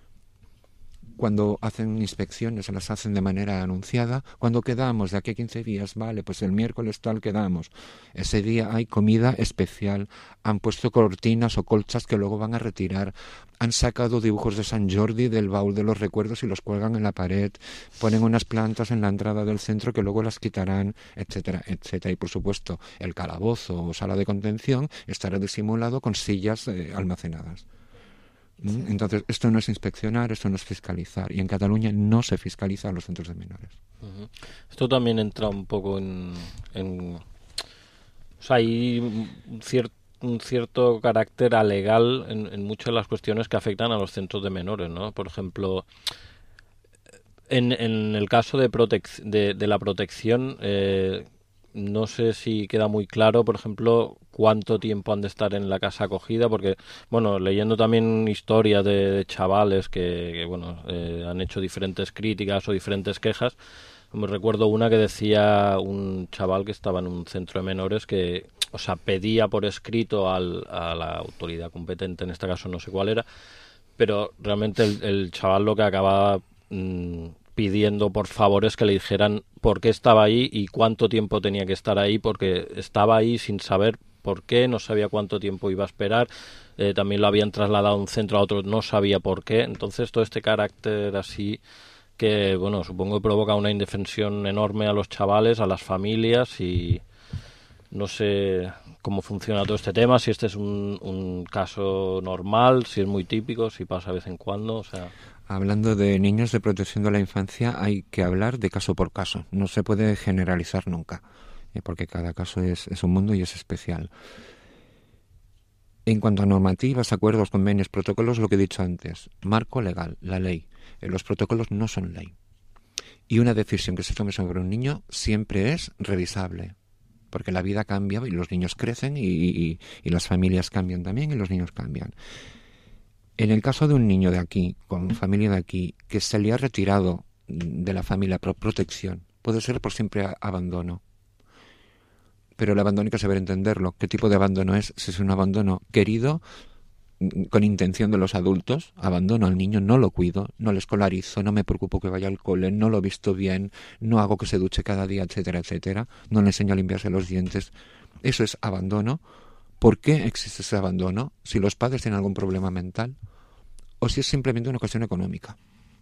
Speaker 14: Cuando hacen inspecciones, se las hacen de manera anunciada. Cuando quedamos de aquí a 15 días, vale, pues el miércoles tal quedamos. Ese día hay comida especial. Han puesto cortinas o colchas que luego van a retirar. Han sacado dibujos de San Jordi del baúl de los recuerdos y los cuelgan en la pared. Ponen unas plantas en la entrada del centro que luego las quitarán, etcétera, etcétera. Y por supuesto, el calabozo o sala de contención estará disimulado con sillas almacenadas. Sí. Entonces, esto no es inspeccionar, esto no es fiscalizar. Y en Cataluña no se fiscaliza a los centros de menores.
Speaker 13: Uh-huh. Esto también entra un poco en o sea, hay un cierto carácter alegal en muchas de las cuestiones que afectan a los centros de menores, ¿no? Por ejemplo, en el caso de la protección, no sé si queda muy claro, por ejemplo, cuánto tiempo han de estar en la casa acogida, porque, bueno, leyendo también historias de chavales que han hecho diferentes críticas o diferentes quejas, me recuerdo una que decía un chaval que estaba en un centro de menores que, o sea, pedía por escrito a la autoridad competente, en este caso no sé cuál era, pero realmente el chaval lo que acababa pidiendo por favores que le dijeran por qué estaba ahí y cuánto tiempo tenía que estar ahí, porque estaba ahí sin saber por qué, no sabía cuánto tiempo iba a esperar, también lo habían trasladado de un centro a otro, no sabía por qué. Entonces todo este carácter así que, bueno, supongo que provoca una indefensión enorme a los chavales, a las familias, y no sé cómo funciona todo este tema, si este es un caso normal, si es muy típico, si pasa de vez en cuando, o sea...
Speaker 14: Hablando de niños de protección de la infancia, hay que hablar de caso por caso. No se puede generalizar nunca, porque cada caso es un mundo y es especial. En cuanto a normativas, acuerdos, convenios, protocolos, lo que he dicho antes, marco legal, la ley. Los protocolos no son ley. Y una decisión que se tome sobre un niño siempre es revisable, porque la vida cambia y los niños crecen y las familias cambian también y los niños cambian. En el caso de un niño de aquí, con familia de aquí, que se le ha retirado de la familia por protección, puede ser por siempre abandono. Pero el abandono hay que saber entenderlo. ¿Qué tipo de abandono es? Si es un abandono querido, con intención de los adultos, abandono al niño, no lo cuido, no le escolarizo, no me preocupo que vaya al cole, no lo visto bien, no hago que se duche cada día, etcétera, etcétera, no le enseño a limpiarse los dientes. Eso es abandono. ¿Por qué existe ese abandono? Si los padres tienen algún problema mental o si es simplemente una cuestión económica.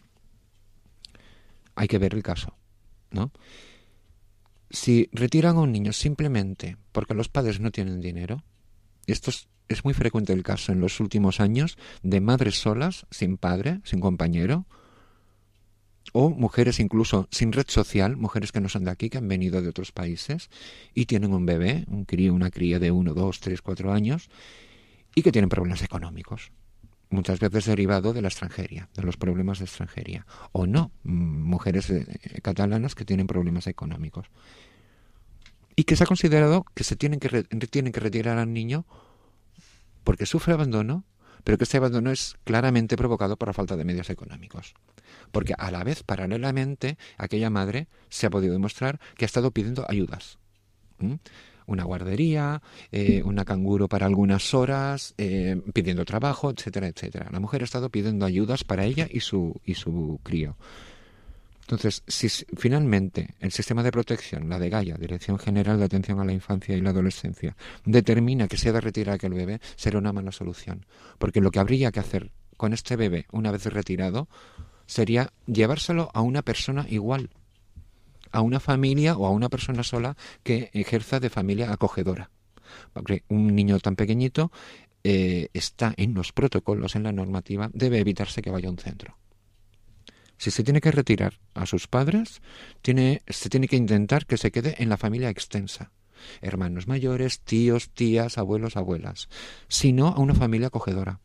Speaker 14: Hay que ver el caso, ¿no? Si retiran a un niño simplemente porque los padres no tienen dinero, y esto es muy frecuente el caso en los últimos años de madres solas, sin padre, sin compañero, o mujeres incluso sin red social, mujeres que no son de aquí, que han venido de otros países y tienen un bebé, una cría de 1, 2, 3, 4 años y que tienen problemas económicos, muchas veces derivado de la extranjería, de los problemas de extranjería, o no, mujeres catalanas que tienen problemas económicos y que se ha considerado que se tienen que retirar al niño porque sufre abandono, pero que este abandono es claramente provocado por la falta de medios económicos. Porque a la vez, paralelamente, aquella madre se ha podido demostrar que ha estado pidiendo ayudas. Una guardería, una canguro para algunas horas, pidiendo trabajo, etcétera, etcétera. La mujer ha estado pidiendo ayudas para ella y su crío. Entonces, si finalmente el sistema de protección, la DGAIA, Dirección General de Atención a la Infancia y la Adolescencia, determina que se ha de retirar aquel bebé, será una mala solución. Porque lo que habría que hacer con este bebé, una vez retirado, sería llevárselo a una persona igual, a una familia o a una persona sola que ejerza de familia acogedora. Porque un niño tan pequeñito está en los protocolos, en la normativa, debe evitarse que vaya a un centro. Si se tiene que retirar a sus padres, se tiene que intentar que se quede en la familia extensa. Hermanos mayores, tíos, tías, abuelos, abuelas. Si no, a una familia acogedora.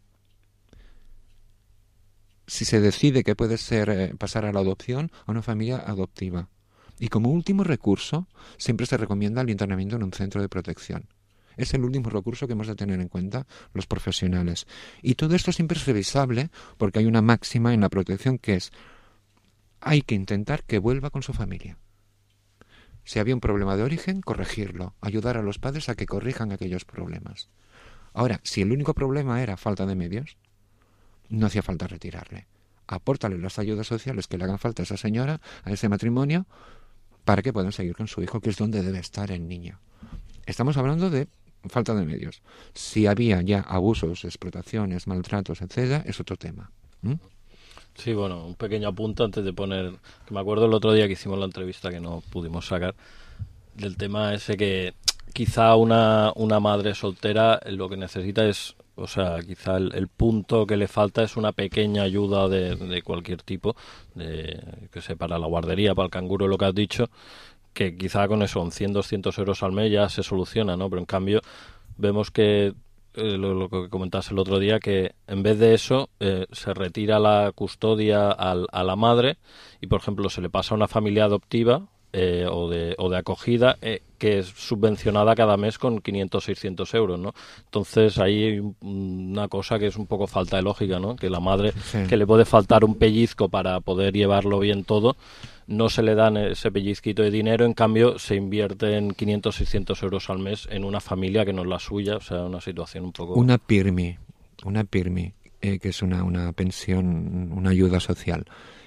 Speaker 14: Si se decide que puede ser pasar a la adopción, a una familia adoptiva. Y como último recurso, siempre se recomienda el internamiento en un centro de protección. Es el último recurso que hemos de tener en cuenta los profesionales. Y todo esto siempre es revisable porque hay una máxima en la protección que es: hay que intentar que vuelva con su familia. Si había un problema de origen, corregirlo, ayudar a los padres a que corrijan aquellos problemas. Ahora, si el único problema era falta de medios, no hacía falta retirarle. Apórtale las ayudas sociales que le hagan falta a esa señora, a ese matrimonio, para que puedan seguir con su hijo, que es donde debe estar el niño. Estamos hablando de falta de medios. Si había ya abusos, explotaciones, maltratos, etcétera, es otro tema.
Speaker 13: Sí, bueno, un pequeño apunte antes de poner, que me acuerdo el otro día que hicimos la entrevista que no pudimos sacar, del tema ese que quizá una madre soltera lo que necesita es, o sea, quizá el punto que le falta es una pequeña ayuda de cualquier tipo, que sé, para la guardería, para el canguro, lo que has dicho, que quizá con eso, 100, 200 euros al mes ya se soluciona, ¿no? Pero en cambio vemos que lo que comentaste el otro día, que en vez de eso se retira la custodia a la madre y, por ejemplo, se le pasa a una familia adoptiva o de acogida que es subvencionada cada mes con 500, 600 euros, ¿no? Entonces ahí hay una cosa que es un poco falta de lógica, ¿no? Que la madre, sí, que le puede faltar un pellizco para poder llevarlo bien todo, no se le dan ese pellizquito de dinero, en cambio se invierte en 500, 600 euros al mes en una familia que no es la suya, o sea, una situación un poco...
Speaker 14: Una PIRMI, que es una pensión, una ayuda social.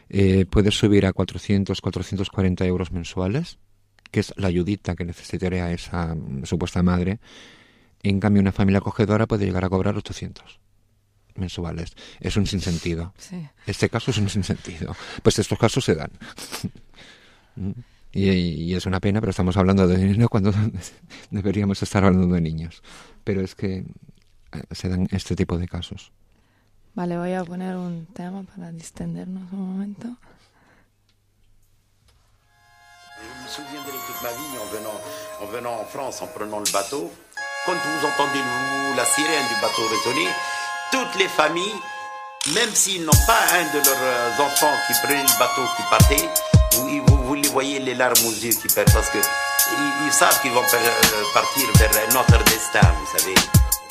Speaker 14: puedes subir a 400, 440 euros mensuales, que es la ayudita que necesitaría esa supuesta madre. En cambio, una familia acogedora puede llegar a cobrar 800 mensuales. Es un sinsentido.
Speaker 6: Sí.
Speaker 14: Este caso es un sinsentido. Pues estos casos se dan. Y es una pena, pero estamos hablando de dinero cuando deberíamos estar hablando de niños. Pero es que se dan este tipo de casos.
Speaker 6: Vale, voy a poner un tema para distendernos un momento.
Speaker 16: Je me souviendrai toute ma vie en venant en France, en prenant le bateau. Quand vous entendez la sirène du bateau résonner, toutes les familles, même s'ils n'ont pas un de leurs enfants qui prenait le bateau, qui partait, vous les voyez les larmes aux yeux qui perdent, parce que ils savent qu'ils vont partir vers un autre destin, vous savez.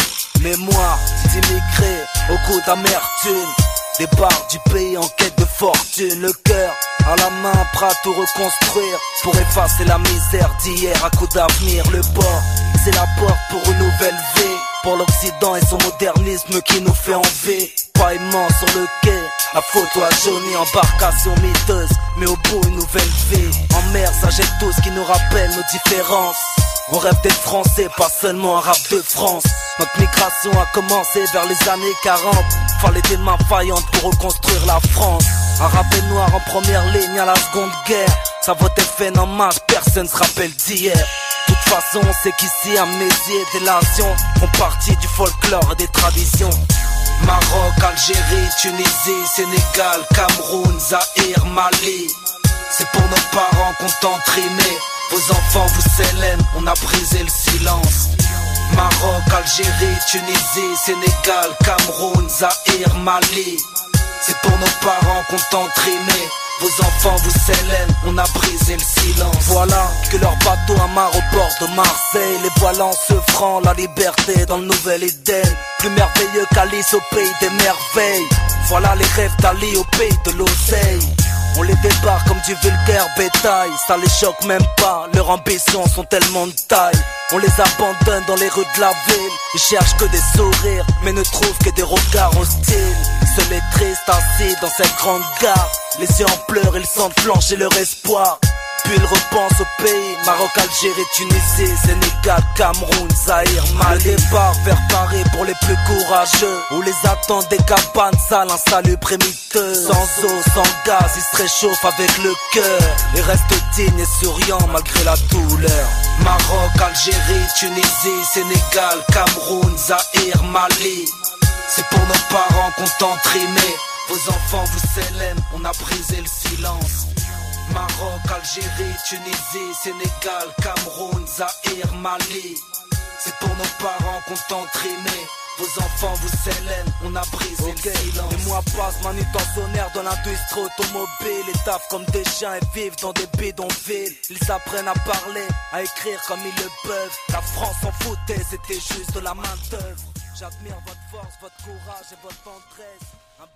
Speaker 17: Mémoire d'immigrés au coup d'amertume, départ du pays en quête de fortune, le cœur à la main, prêt à tout reconstruire pour effacer la misère d'hier à coup d'avenir. Le port, c'est la porte pour une nouvelle vie, pour l'Occident et son modernisme qui nous fait envie. Paillement sur le quai, la photo à Johnny, embarcation miteuse, mais au bout une nouvelle vie. En mer, ça jette tout ce qui nous rappelle nos différences. On rêve d'être français, pas seulement un rap de France. Notre migration a commencé vers les années 40. Fallait des mains faillantes pour reconstruire la France. Arabes et noirs en première ligne à la seconde guerre. Ça votait fait en masse, personne se rappelle d'hier. De toute façon, on sait qu'ici, amnésie et délation font partie du folklore et des traditions. Maroc, Algérie, Tunisie, Sénégal, Cameroun, Zaïre, Mali. C'est pour nos parents qu'on tente rimer. Vos enfants vous s'élènent, on a brisé le silence. Maroc, Algérie, Tunisie, Sénégal, Cameroun, Zaïre, Mali. C'est pour nos parents qu'on tente rimer. Vos enfants vous s'élènent, on a brisé le silence. Voilà que leur bateau amarre au port de Marseille. Les voilants se franc, la liberté dans le nouvel Éden. Plus merveilleux qu'Alice au pays des merveilles. Voilà les rêves d'Ali au pays de l'oseille. On les débarque comme du vulgaire bétail. Ça les choque même pas, leurs ambitions sont tellement de taille. On les abandonne dans les rues de la ville. Ils cherchent que des sourires, mais ne trouvent que des regards hostiles. Seuls et tristes assis dans cette grande gare. Les yeux en pleurs, ils sentent flancher leur espoir. Puis ils repensent au pays, Maroc, Algérie, Tunisie, Sénégal, Cameroun, Zaïre, Mali. Le départ vers Paris pour les plus courageux, où les attendent des cabanes sales, insalubres et miteux. Sans eau, sans gaz, ils se réchauffent avec le cœur et restent dignes et souriants malgré la douleur. Maroc, Algérie, Tunisie, Sénégal, Cameroun, Zaïre, Mali. C'est pour nos parents qu'on tente rimer. Vos enfants vous s'élènent, on a brisé le silence. Maroc, Algérie, Tunisie, Sénégal, Cameroun, Zaïre, Mali. C'est pour nos parents qu'on tente rimer. Vos enfants vous s'élènent, on a brisé le silence. Les mois passent, manutentionnaires dans l'industrie automobile. Ils taffent comme des chiens et vivent dans des bidonvilles. Ils apprennent à parler, à écrire comme ils le peuvent. La France s'en foutait, c'était juste de la main d'œuvre. J'admire votre force, votre courage et votre tendresse.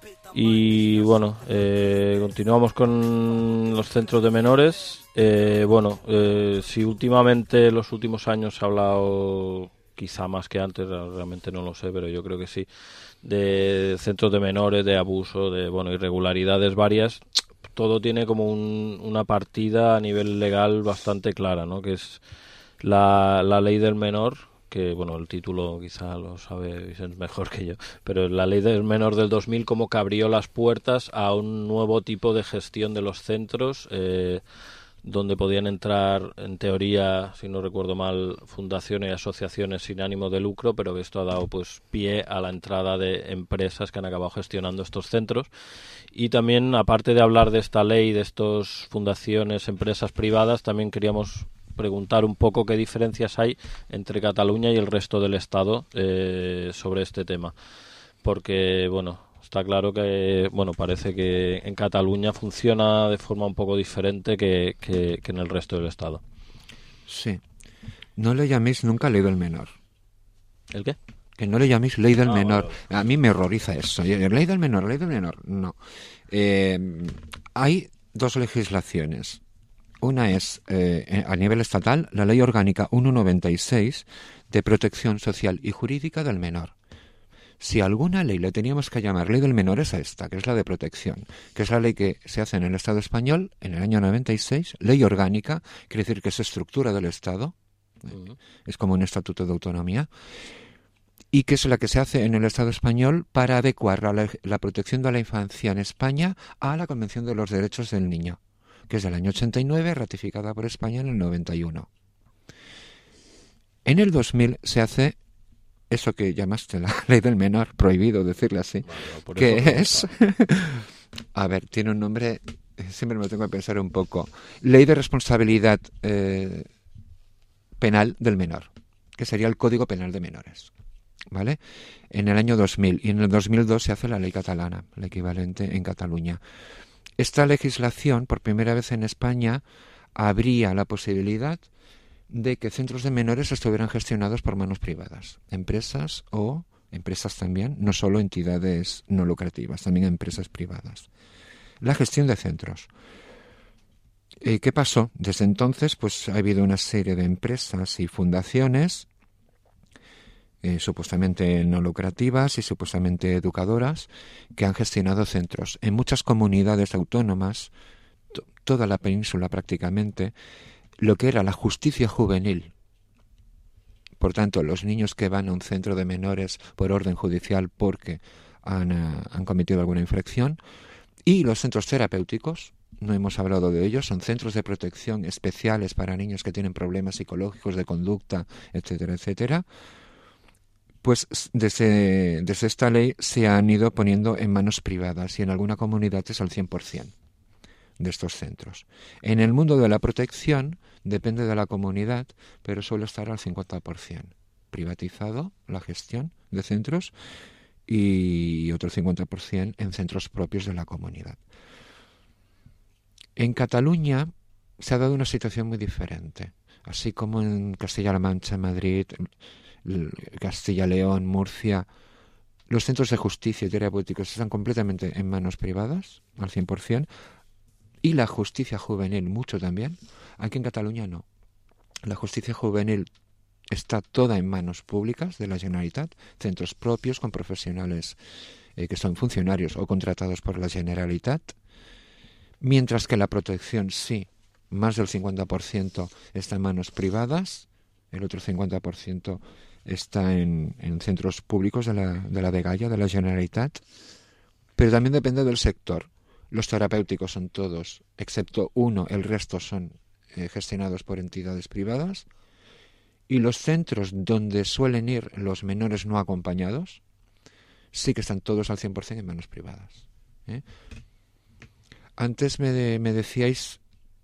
Speaker 13: Y bueno, continuamos con los centros de menores. Si últimamente, en los últimos años se ha hablado, quizá más que antes, realmente no lo sé, pero yo creo que sí, de centros de menores, de abuso, de irregularidades varias, todo tiene como una partida a nivel legal bastante clara, ¿no? Que es la ley del menor, que el título quizá lo sabe Vicente mejor que yo, pero la ley del menor del 2000 como que abrió las puertas a un nuevo tipo de gestión de los centros, donde podían entrar, en teoría, si no recuerdo mal, fundaciones y asociaciones sin ánimo de lucro, pero esto ha dado pie a la entrada de empresas que han acabado gestionando estos centros. Y también, aparte de hablar de esta ley, de estas fundaciones, empresas privadas, también queríamos preguntar un poco qué diferencias hay entre Cataluña y el resto del Estado sobre este tema, porque está claro que parece que en Cataluña funciona de forma un poco diferente que en el resto del Estado.
Speaker 14: Sí. No le llaméis nunca ley del menor.
Speaker 13: ¿El qué?
Speaker 14: Que no le llaméis ley del menor. Vale. A mí me horroriza eso. Ley del menor, no. Hay dos legislaciones. Una es, a nivel estatal, la Ley Orgánica 196 de Protección Social y Jurídica del Menor. Si alguna ley le teníamos que llamar ley del menor es a esta, que es la de protección, que es la ley que se hace en el Estado español en el año 96, ley orgánica, quiere decir que es estructura del Estado, es como un estatuto de autonomía, y que es la que se hace en el Estado español para adecuar la protección de la infancia en España a la Convención de los Derechos del Niño, que es del año 89, ratificada por España en el 91. En el 2000 se hace eso que llamaste la ley del menor, prohibido decirle así, que es... A ver, tiene un nombre, siempre me lo tengo que pensar un poco. Ley de responsabilidad penal del menor, que sería el Código Penal de Menores, ¿vale? En el año 2000, y en el 2002 se hace la ley catalana, el equivalente en Cataluña. Esta legislación, por primera vez en España, abría la posibilidad de que centros de menores estuvieran gestionados por manos privadas, empresas o empresas también, no solo entidades no lucrativas, también empresas privadas. La gestión de centros. ¿Qué pasó? Desde entonces pues ha habido una serie de empresas y fundaciones supuestamente no lucrativas y supuestamente educadoras que han gestionado centros. En muchas comunidades autónomas, toda la península prácticamente, lo que era la justicia juvenil, por tanto, los niños que van a un centro de menores por orden judicial porque han cometido alguna infracción, y los centros terapéuticos, no hemos hablado de ellos, son centros de protección especiales para niños que tienen problemas psicológicos, de conducta, etcétera, etcétera, pues desde esta ley se han ido poniendo en manos privadas y en alguna comunidad es al 100%. De estos centros. En el mundo de la protección depende de la comunidad, pero suele estar al 50%. Privatizado la gestión de centros y otro 50% en centros propios de la comunidad. En Cataluña se ha dado una situación muy diferente. Así como en Castilla-La Mancha, Madrid, Castilla-León, Murcia, los centros de justicia y terapéuticos están completamente en manos privadas, al 100%. Y la justicia juvenil, mucho también. Aquí en Cataluña no. La justicia juvenil está toda en manos públicas de la Generalitat, centros propios con profesionales que son funcionarios o contratados por la Generalitat, mientras que la protección sí, más del 50% está en manos privadas, el otro 50% está en centros públicos de la Dgaia, de la Generalitat, pero también depende del sector. Los terapéuticos son todos, excepto uno, el resto son gestionados por entidades privadas. Y los centros donde suelen ir los menores no acompañados, sí que están todos al 100% en manos privadas. Antes me decíais,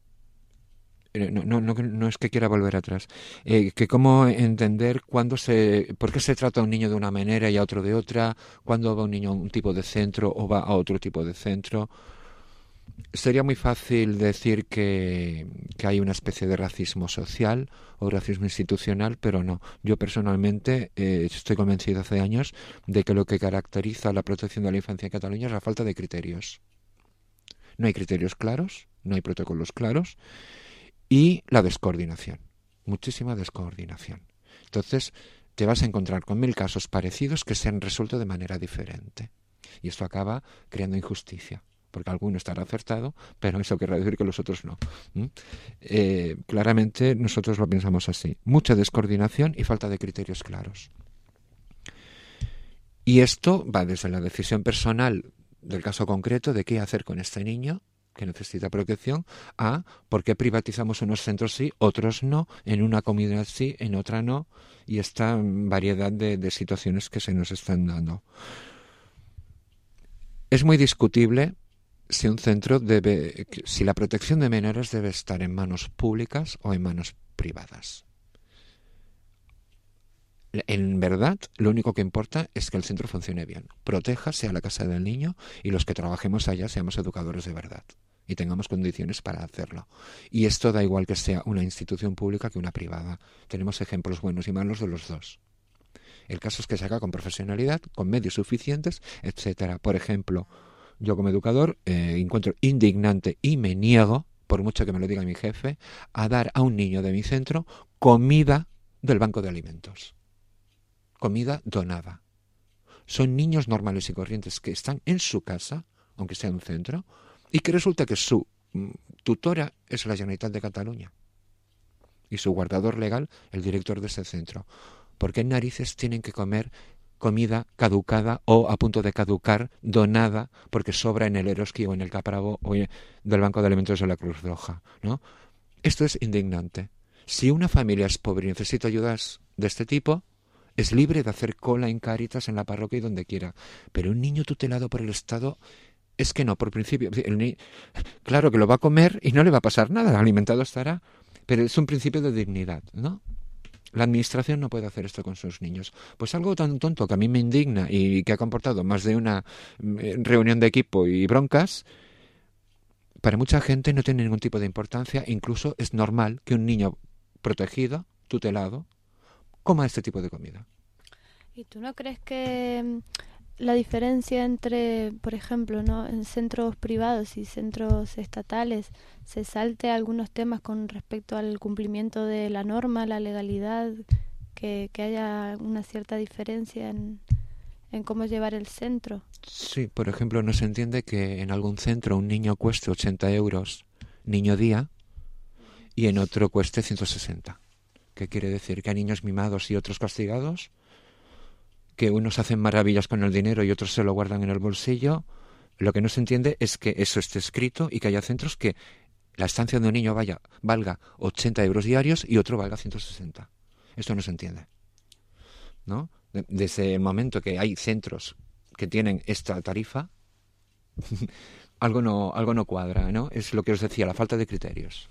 Speaker 14: no es que quiera volver atrás, que cómo entender por qué se trata a un niño de una manera y a otro de otra, cuándo va un niño a un tipo de centro o va a otro tipo de centro. Sería muy fácil decir que hay una especie de racismo social o racismo institucional, pero no. Yo personalmente estoy convencido hace años de que lo que caracteriza la protección de la infancia en Cataluña es la falta de criterios. No hay criterios claros, no hay protocolos claros y la descoordinación, muchísima descoordinación. Entonces te vas a encontrar con 1000 casos parecidos que se han resuelto de manera diferente y esto acaba creando injusticia. Porque alguno estará acertado, pero eso querrá decir que los otros no. Claramente nosotros lo pensamos así. Mucha descoordinación y falta de criterios claros. Y esto va desde la decisión personal del caso concreto de qué hacer con este niño que necesita protección a por qué privatizamos unos centros sí, otros no, en una comunidad sí, en otra no, y esta variedad de situaciones que se nos están dando. Es muy discutible si un centro si la protección de menores debe estar en manos públicas o en manos privadas. En verdad, lo único que importa es que el centro funcione bien. Proteja, sea la casa del niño, y los que trabajemos allá seamos educadores de verdad y tengamos condiciones para hacerlo. Y esto da igual que sea una institución pública que una privada. Tenemos ejemplos buenos y malos de los dos. El caso es que se haga con profesionalidad, con medios suficientes, etcétera. Por ejemplo, yo como educador encuentro indignante y me niego, por mucho que me lo diga mi jefe, a dar a un niño de mi centro comida del banco de alimentos. Comida donada. Son niños normales y corrientes que están en su casa, aunque sea un centro, y que resulta que su tutora es la Generalitat de Cataluña y su guardador legal el director de ese centro. ¿Por qué narices tienen que comer comida caducada o a punto de caducar, donada, porque sobra en el Eroski o en el Capravo o del Banco de Alimentos de la Cruz Roja, ¿no? Esto es indignante. Si una familia es pobre y necesita ayudas de este tipo, es libre de hacer cola en Cáritas, en la parroquia y donde quiera. Pero un niño tutelado por el Estado, es que no, por principio. Claro que lo va a comer y no le va a pasar nada, alimentado estará, pero es un principio de dignidad, ¿no? La administración no puede hacer esto con sus niños. Pues algo tan tonto que a mí me indigna y que ha comportado más de una reunión de equipo y broncas, para mucha gente no tiene ningún tipo de importancia. Incluso es normal que un niño protegido, tutelado, coma este tipo de comida.
Speaker 4: ¿Y tú no crees que la diferencia entre, por ejemplo, ¿no?, en centros privados y centros estatales se salte algunos temas con respecto al cumplimiento de la norma, la legalidad, que haya una cierta diferencia en cómo llevar el centro?
Speaker 14: Sí, por ejemplo, no se entiende que en algún centro un niño cueste 80 euros niño día y en otro cueste 160. ¿Qué quiere decir? ¿Que hay niños mimados y otros castigados? ¿Que unos hacen maravillas con el dinero y otros se lo guardan en el bolsillo? Lo que no se entiende es que eso esté escrito y que haya centros que la estancia de un niño valga 80 euros diarios y otro valga 160. Esto no se entiende, ¿no? Desde el momento que hay centros que tienen esta tarifa, algo no cuadra, ¿no? Es lo que os decía, la falta de criterios.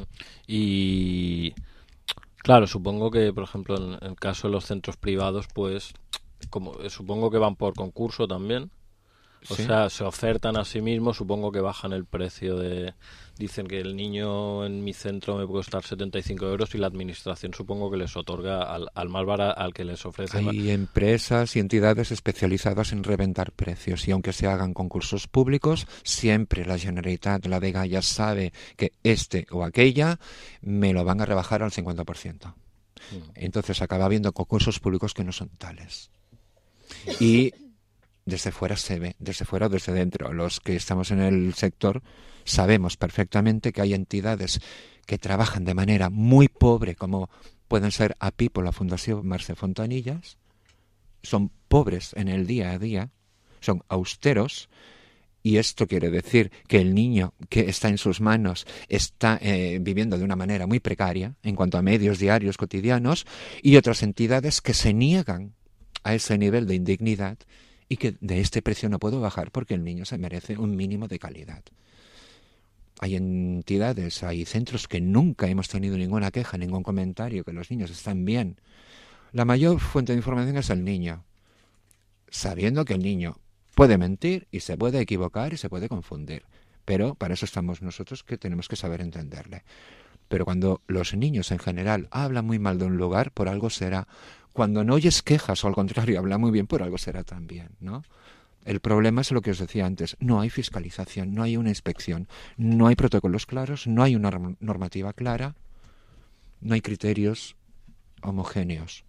Speaker 13: Y claro, supongo que, por ejemplo, en el caso de los centros privados, pues supongo que van por concurso también. O
Speaker 14: ¿Sí?
Speaker 13: sea, se ofertan a sí mismos, supongo que bajan el precio dicen que el niño en mi centro me puede costar 75 euros y la administración supongo que les otorga al más barato, al que les ofrece.
Speaker 14: Hay empresas y entidades especializadas en reventar precios y aunque se hagan concursos públicos, siempre la Generalitat, la Vega ya sabe que este o aquella me lo van a rebajar al 50%. Entonces acaba habiendo concursos públicos que no son tales. Y desde fuera se ve, desde fuera o desde dentro. Los que estamos en el sector sabemos perfectamente que hay entidades que trabajan de manera muy pobre, como pueden ser APIP o la Fundación Mercè Fontanillas. Son pobres en el día a día, son austeros, y esto quiere decir que el niño que está en sus manos está viviendo de una manera muy precaria en cuanto a medios diarios cotidianos, y otras entidades que se niegan a ese nivel de indignidad y que de este precio no puedo bajar porque el niño se merece un mínimo de calidad. Hay entidades, hay centros que nunca hemos tenido ninguna queja, ningún comentario, que los niños están bien. La mayor fuente de información es el niño, sabiendo que el niño puede mentir y se puede equivocar y se puede confundir, pero para eso estamos nosotros, que tenemos que saber entenderle. Pero cuando los niños en general hablan muy mal de un lugar, por algo será. Cuando no oyes quejas o al contrario habla muy bien, por algo será también, ¿no? El problema es lo que os decía antes, no hay fiscalización, no hay una inspección, no hay protocolos claros, no hay una normativa clara, no hay criterios homogéneos.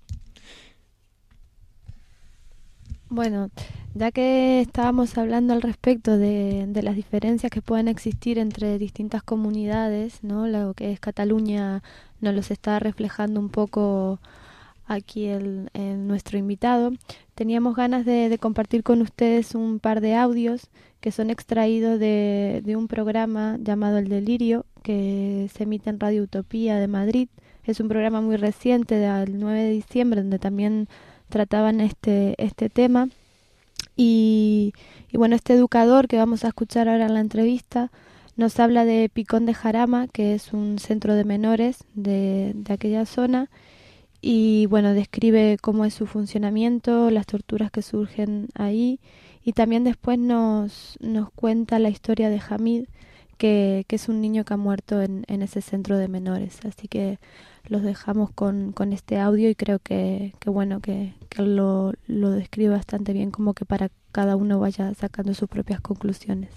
Speaker 4: Bueno, ya que estábamos hablando al respecto de las diferencias que pueden existir entre distintas comunidades, ¿no? Lo que es Cataluña nos los está reflejando un poco aquí nuestro invitado. Teníamos ganas de compartir con ustedes un par de audios que son extraídos de un programa llamado El Delirio, que se emite en Radio Utopía de Madrid. Es un programa muy reciente, del 9 de diciembre, donde también trataban este tema. Y bueno, este educador que vamos a escuchar ahora en la entrevista nos habla de Picón de Jarama, que es un centro de menores de aquella zona. Y bueno, describe cómo es su funcionamiento, las torturas que surgen ahí, y también después nos cuenta la historia de Hamid, que es un niño que ha muerto en ese centro de menores. Así que los dejamos con este audio y creo que bueno, que lo describe bastante bien, como que para cada uno vaya sacando sus propias conclusiones.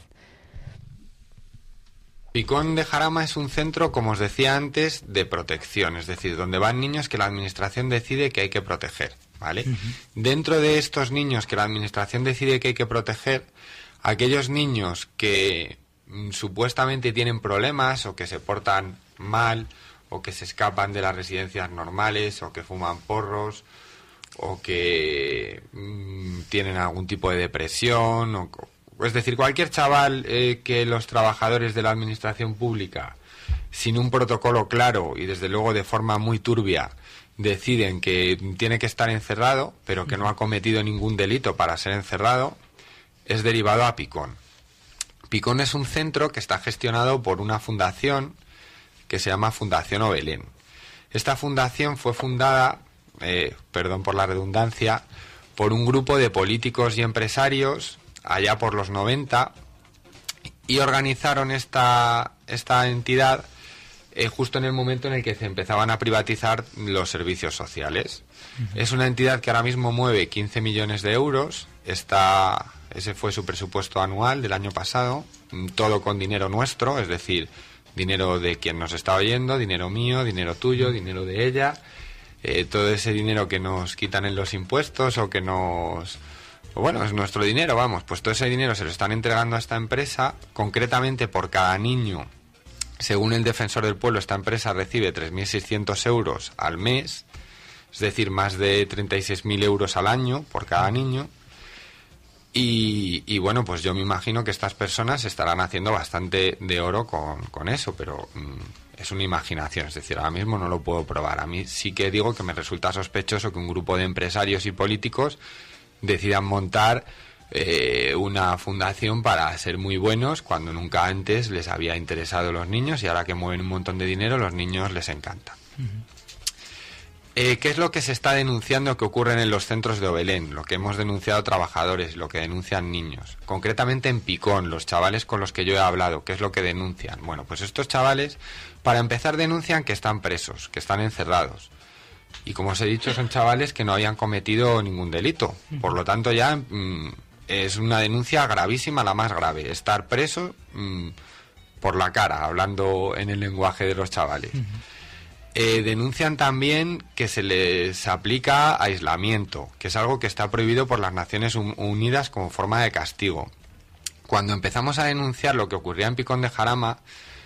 Speaker 18: Picón de Jarama es un centro, como os decía antes, de protección, es decir, donde van niños que la administración decide que hay que proteger, ¿vale? Dentro de estos niños que la administración decide que hay que proteger, aquellos niños que supuestamente tienen problemas o que se portan mal o que se escapan de las residencias normales o que fuman porros o que tienen algún tipo de depresión, es decir, cualquier chaval que los trabajadores de la administración pública, sin un protocolo claro y desde luego de forma muy turbia, deciden que tiene que estar encerrado, pero que no ha cometido ningún delito para ser encerrado, es derivado a Picón. Picón es un centro que está gestionado por una fundación que se llama Fundación Obelén. Esta fundación fue fundada, perdón por la redundancia, por un grupo de políticos y empresarios allá por los 90 y organizaron esta entidad justo en el momento en el que se empezaban a privatizar los servicios sociales. Es una entidad que ahora mismo mueve 15 millones de euros, ese fue su presupuesto anual del año pasado, todo con dinero nuestro, es decir, dinero de quien nos está oyendo, dinero mío, dinero tuyo, dinero de ella, todo ese dinero que nos quitan en los impuestos o que bueno, es nuestro dinero, vamos, pues todo ese dinero se lo están entregando a esta empresa, concretamente por cada niño. Según el Defensor del Pueblo, esta empresa recibe 3.600 euros al mes, es decir, más de 36.000 euros al año por cada niño. Y bueno, pues yo me imagino que estas personas estarán haciendo bastante de oro con eso, pero es una imaginación, es decir, ahora mismo no lo puedo probar. A mí sí que digo que me resulta sospechoso que un grupo de empresarios y políticos decidan montar una fundación para ser muy buenos cuando nunca antes les había interesado los niños y ahora que mueven un montón de dinero los niños les encanta. ¿Qué es lo que se está denunciando que ocurre en los centros de Obelén? Lo que hemos denunciado trabajadores, lo que denuncian niños. Concretamente en Picón, los chavales con los que yo he hablado, ¿qué es lo que denuncian? Bueno, pues estos chavales, para empezar, denuncian que están presos, que están encerrados. Y como os he dicho, son chavales que no habían cometido ningún delito. Por lo tanto, ya es una denuncia gravísima, la más grave. Estar preso por la cara, hablando en el lenguaje de los chavales. Denuncian también que se les aplica aislamiento, que es algo que está prohibido por las Naciones Unidas como forma de castigo. Cuando empezamos a denunciar lo que ocurría en Picón de Jarama,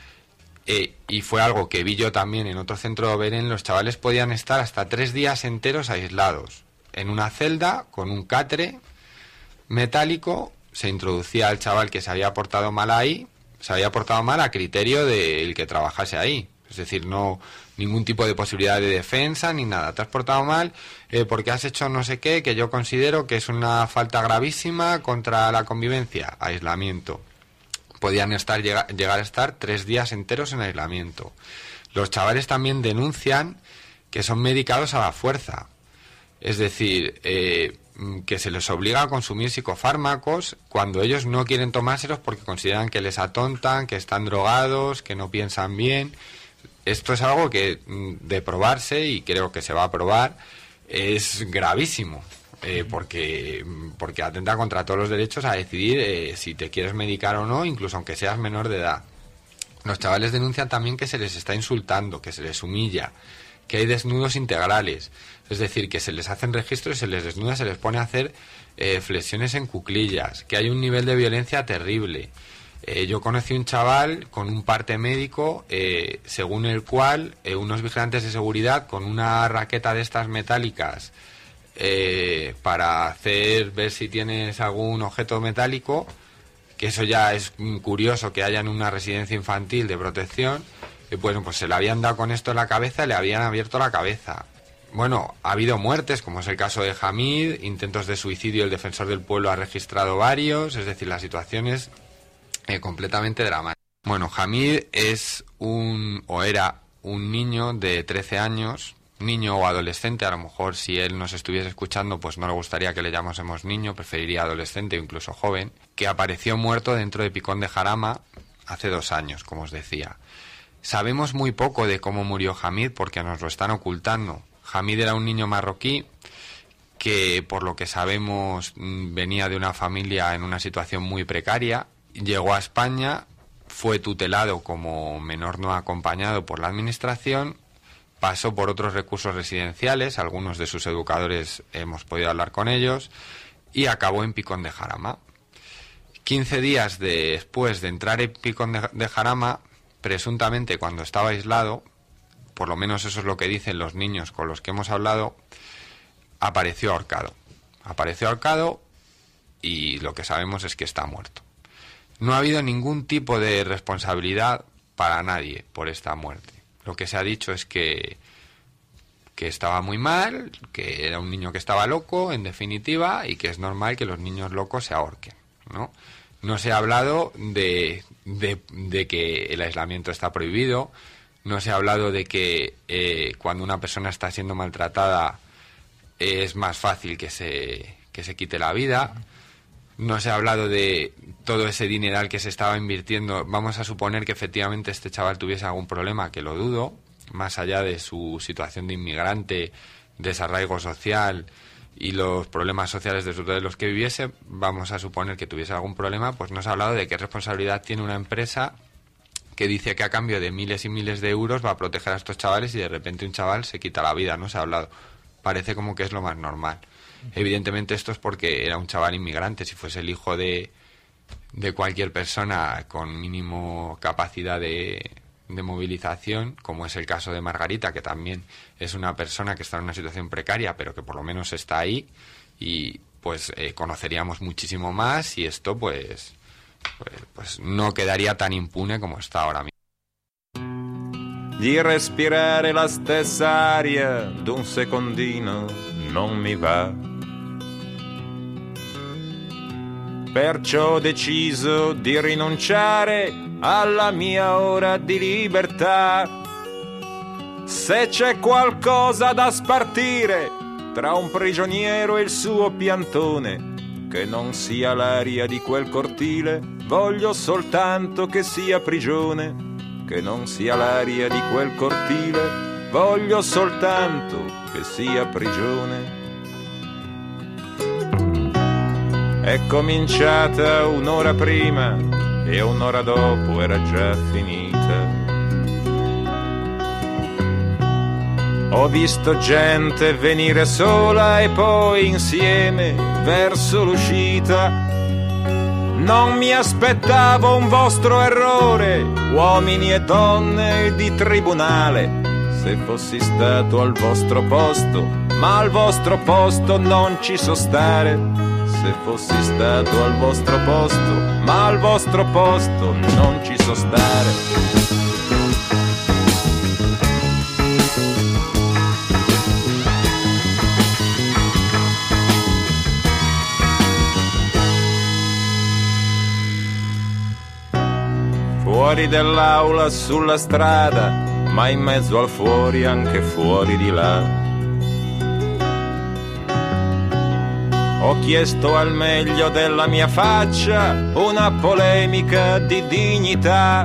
Speaker 18: y fue algo que vi yo también en otro centro de Obelén, los chavales podían estar hasta 3 días enteros aislados, en una celda con un catre metálico. Se introducía al chaval que se había portado mal ahí, se había portado mal a criterio del que trabajase ahí. Es decir, no ningún tipo de posibilidad de defensa ni nada. Te has portado mal porque has hecho no sé qué, que yo considero que es una falta gravísima contra la convivencia. Aislamiento. Podían llegar a estar 3 días enteros en aislamiento. Los chavales también denuncian que son medicados a la fuerza. Es decir, que se les obliga a consumir psicofármacos cuando ellos no quieren tomárselos porque consideran que les atontan, que están drogados, que no piensan bien. Esto es algo que, de probarse, y creo que se va a probar, es gravísimo, porque atenta contra todos los derechos a decidir si te quieres medicar o no, incluso aunque seas menor de edad. Los chavales denuncian también que se les está insultando, que se les humilla, que hay desnudos integrales, es decir, que se les hacen registros, se les desnuda, se les pone a hacer flexiones en cuclillas, que hay un nivel de violencia terrible. Yo conocí un chaval con un parte médico, según el cual unos vigilantes de seguridad con una raqueta de estas metálicas para ver si tienes algún objeto metálico, que eso ya es curioso que haya en una residencia infantil de protección, pues se le habían dado con esto en la cabeza y le habían abierto la cabeza. Bueno, ha habido muertes, como es el caso de Hamid, intentos de suicidio, el Defensor del Pueblo ha registrado varios, es decir, la situación es completamente dramática. Bueno, Hamid era un niño de 13 años, niño o adolescente, a lo mejor si él nos estuviese escuchando pues no le gustaría que le llamásemos niño, preferiría adolescente o incluso joven, que apareció muerto dentro de Picón de Jarama hace 2 años, como os decía. Sabemos muy poco de cómo murió Hamid porque nos lo están ocultando. Hamid era un niño marroquí que, por lo que sabemos, venía de una familia en una situación muy precaria. Llegó a España, fue tutelado como menor no acompañado por la administración, pasó por otros recursos residenciales, algunos de sus educadores hemos podido hablar con ellos, y acabó en Picón de Jarama. 15 días después de entrar en Picón de Jarama, presuntamente cuando estaba aislado, por lo menos eso es lo que dicen los niños con los que hemos hablado, apareció ahorcado. Apareció ahorcado y lo que sabemos es que está muerto. No ha habido ningún tipo de responsabilidad para nadie por esta muerte. Lo que se ha dicho es que estaba muy mal, que era un niño que estaba loco, en definitiva, y que es normal que los niños locos se ahorquen, ¿no? No se ha hablado de que el aislamiento está prohibido, no se ha hablado de que cuando una persona está siendo maltratada es más fácil que se quite la vida. No se ha hablado de todo ese dineral que se estaba invirtiendo. Vamos a suponer que efectivamente este chaval tuviese algún problema, que lo dudo, más allá de su situación de inmigrante, desarraigo social y los problemas sociales de los que viviese. Vamos a suponer que tuviese algún problema, pues no se ha hablado de qué responsabilidad tiene una empresa que dice que a cambio de miles y miles de euros va a proteger a estos chavales y de repente un chaval se quita la vida. No se ha hablado. Parece como que es lo más normal. Evidentemente esto es porque era un chaval inmigrante. Si fuese el hijo de cualquier persona con mínimo capacidad de movilización, como es el caso de Margarita, que también es una persona que está en una situación precaria, pero que por lo menos está ahí, y pues conoceríamos muchísimo más, y esto pues no quedaría tan impune como está ahora mismo.
Speaker 19: Di respirare la stessa aria d'un secondino non mi va. Perciò ho deciso di rinunciare alla mia ora di libertà. Se c'è qualcosa da spartire tra un prigioniero e il suo piantone, che non sia l'aria di quel cortile, voglio soltanto che sia prigione. Che non sia l'aria di quel cortile, voglio soltanto che sia prigione. È cominciata un'ora prima e un'ora dopo era già finita. Ho visto gente venire sola e poi insieme verso l'uscita. Non mi aspettavo un vostro errore, uomini e donne di tribunale. Se fossi stato al vostro posto, ma al vostro posto non ci so stare. Se fossi stato al vostro posto, ma al vostro posto non ci so stare. Fuori dell'aula, sulla strada, ma in mezzo al fuori, anche fuori di là. Ho chiesto al meglio della mia faccia una polemica di dignità.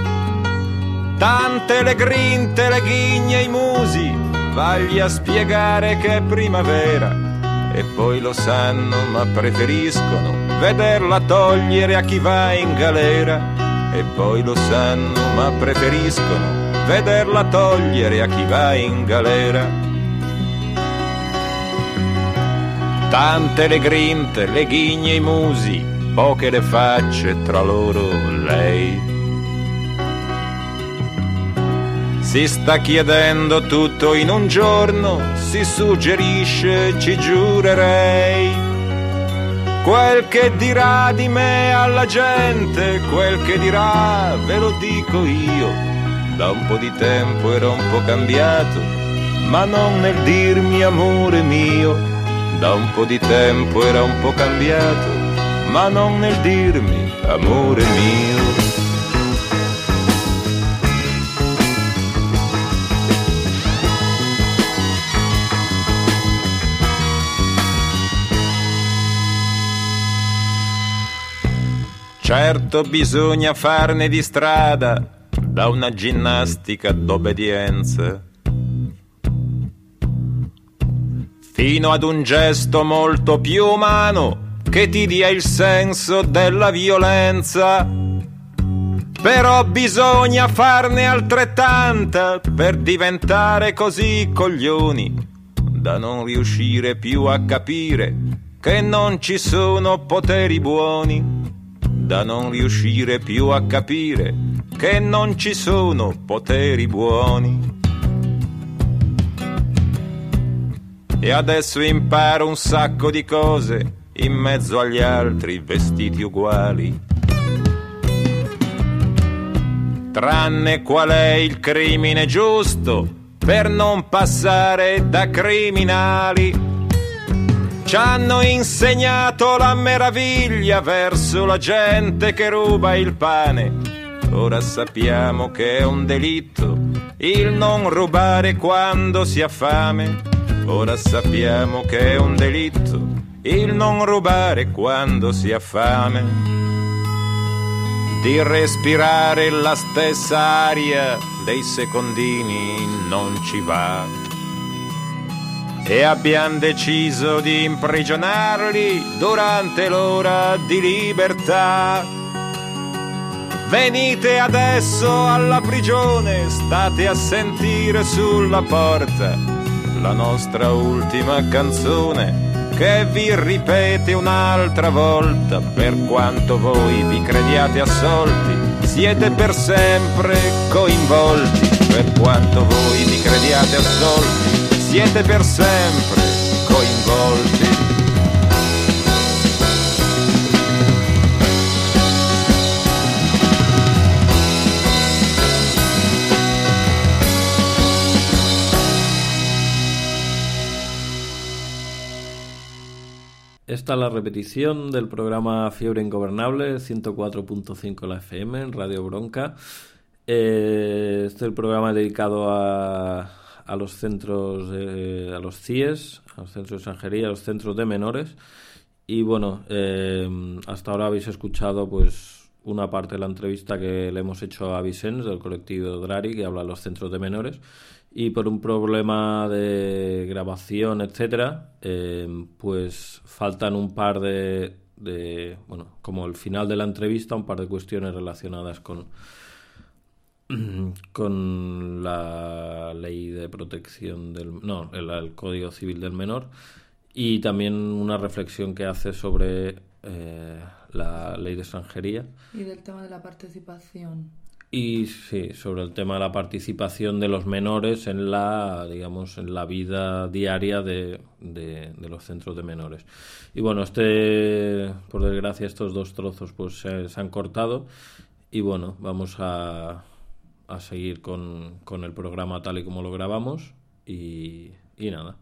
Speaker 19: Tante le grinte, le ghigne, i musi, vagli a spiegare che è primavera. E poi lo sanno, ma preferiscono vederla togliere a chi va in galera. E poi lo sanno, ma preferiscono vederla togliere a chi va in galera. Tante le grinte, le ghigne, i musi, poche le facce, tra loro lei. Si sta chiedendo tutto in un giorno, si suggerisce, ci giurerei. Quel che dirà di me alla gente, quel che dirà ve lo dico io. Da un po' di tempo ero un po' cambiato, ma non nel dirmi amore mio. Da un po' di tempo era un po' cambiato, ma non nel dirmi amore mio. Certo bisogna farne di strada da una ginnastica d'obbedienza fino ad un gesto molto più umano che ti dia il senso della violenza. però bisogna farne altrettanta per diventare così coglioni da non riuscire più a capire che non ci sono poteri buoni, da non riuscire più a capire che non ci sono poteri buoni. E adesso imparo un sacco di cose in mezzo agli altri vestiti uguali, tranne qual è il crimine giusto per non passare da criminali. Ci hanno insegnato la meraviglia verso la gente che ruba il pane. Ora sappiamo che è un delitto il non rubare quando si ha fame. Ora sappiamo che è un delitto il non rubare quando si ha fame. Di respirare la stessa aria dei secondini non ci va. E abbiamo deciso di imprigionarli durante l'ora di libertà. Venite adesso alla prigione, state a sentire sulla porta la nostra ultima canzone, che vi ripete un'altra volta. Per quanto voi vi crediate assolti, siete per sempre coinvolti. Per quanto voi vi crediate assolti, siete per sempre coinvolti.
Speaker 13: Esta es la repetición del programa Fiebre Ingobernable, 104.5 la FM, en Radio Bronca. Este es el programa dedicado a los centros, a los CIES, a los centros de extranjería, a los centros de menores. Y bueno, hasta ahora habéis escuchado pues una parte de la entrevista que le hemos hecho a Vicens, del colectivo Drari, que habla de los centros de menores. Y por un problema de grabación, etcétera, pues faltan un par de, bueno, como el final de la entrevista, un par de cuestiones relacionadas con la ley de protección el Código Civil del Menor, y también una reflexión que hace sobre la ley de extranjería.
Speaker 6: Y del tema de la participación.
Speaker 13: Y sí, sobre el tema de la participación de los menores en la, digamos, en la vida diaria de los centros de menores. Y bueno, por desgracia, estos dos trozos pues se han cortado. Y bueno, vamos a seguir con el programa tal y como lo grabamos. Y nada.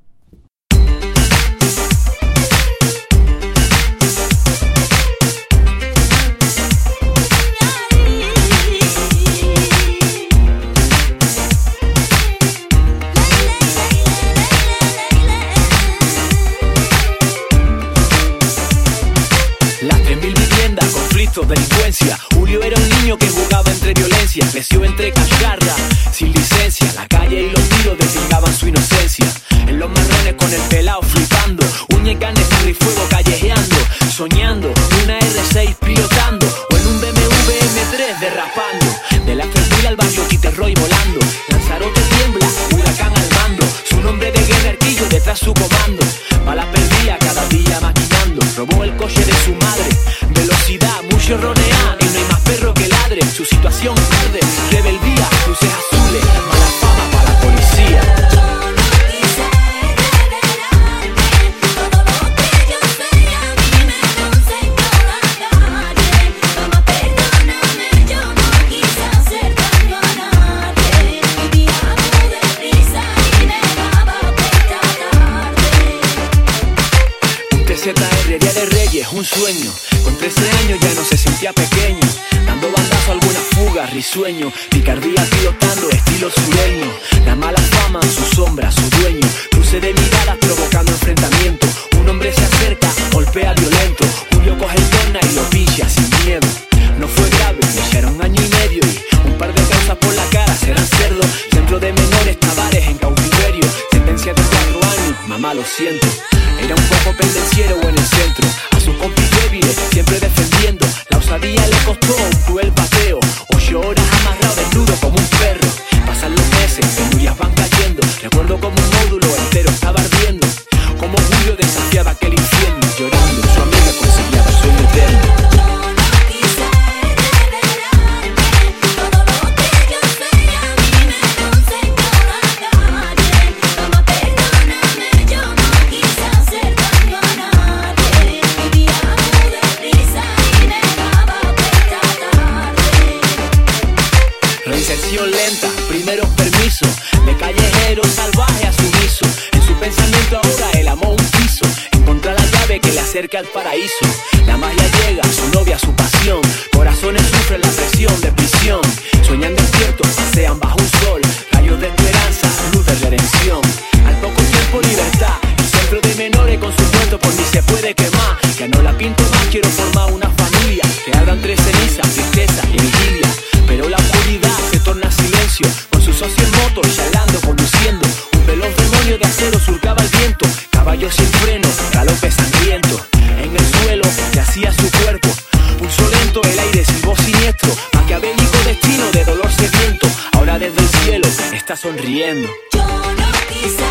Speaker 20: Delincuencia. Julio era un niño que jugaba entre violencia, creció entre cacharra, sin licencia. La calle y los tiros desligaban su inocencia. En los marrones con el pelao flipando, uña y carne, sangre y fuego callejeando, soñando una R6 pilotando o en un BMW M3 derrapando. De la Fermila al barrio Quiterroy volando, Lanzarote tiembla, huracán al mando. Su nombre de guerra arquillo detrás su comando. Balas perdía cada día maquinando. Robó el coche de su madre, velocidad, mucho ronea y no hay más perro que ladre. Su situación verde, rebeldía, luces azules, mala fama para la policía. ZR, Día de Reyes, un sueño. Con 13 años ya no se sentía pequeño, dando bandazo a alguna fuga, risueño. Picardía pilotando, estilo sureño. La mala fama, su sombra, su dueño. Cruce de miradas provocando enfrentamiento. Un hombre se acerca, golpea violento. Julio coge el torna y lo pilla sin miedo. No fue grave, le echaron 1 año y medio y un par de causas por la cara, serán cerdos. Centro de menores, Tavares en cautiverio. Sentencia de 4 años, mamá lo siento. Era un poco pendenciero en el centro. A su sus compis débiles, siempre defendiendo. La osadía le costó un cruel papeo. 8 horas amarrado desnudo como un perro. Pasan los meses, penurias van cayendo. Recuerdo como un módulo entero estaba ardiendo. Como Julio desafiaba aquel infierno. Llorando, su amiga conseguía el sueño eterno. Reinserción lenta, primeros permisos, de callejero salvaje a sumiso. En su pensamiento ahora él amó un piso, encontrar la llave que le acerca al paraíso. La magia llega, su novia, su pasión. Corazones sufren la presión de prisión. Sueñan despiertos, pasean bajo un sol. Rayos de esperanza, luz de redención. Al poco tiempo libertad, el centro de menores con su muerto por mí se puede quemar. Ya no la pinto más, quiero formar una familia. Que ardan 3 cenizas, tristeza y vigilia. Pero la oscuridad se torna silencio. Con su socio en moto, charlando, conduciendo. Un veloz demonio de acero surcaba el viento. Caballo sin freno, galope sangriento. En el suelo yacía su cuerpo. Pulso lento, el aire silbó siniestro. Maquiavélico destino de dolor sediento. Ahora desde el cielo está sonriendo.
Speaker 1: Yo no quise.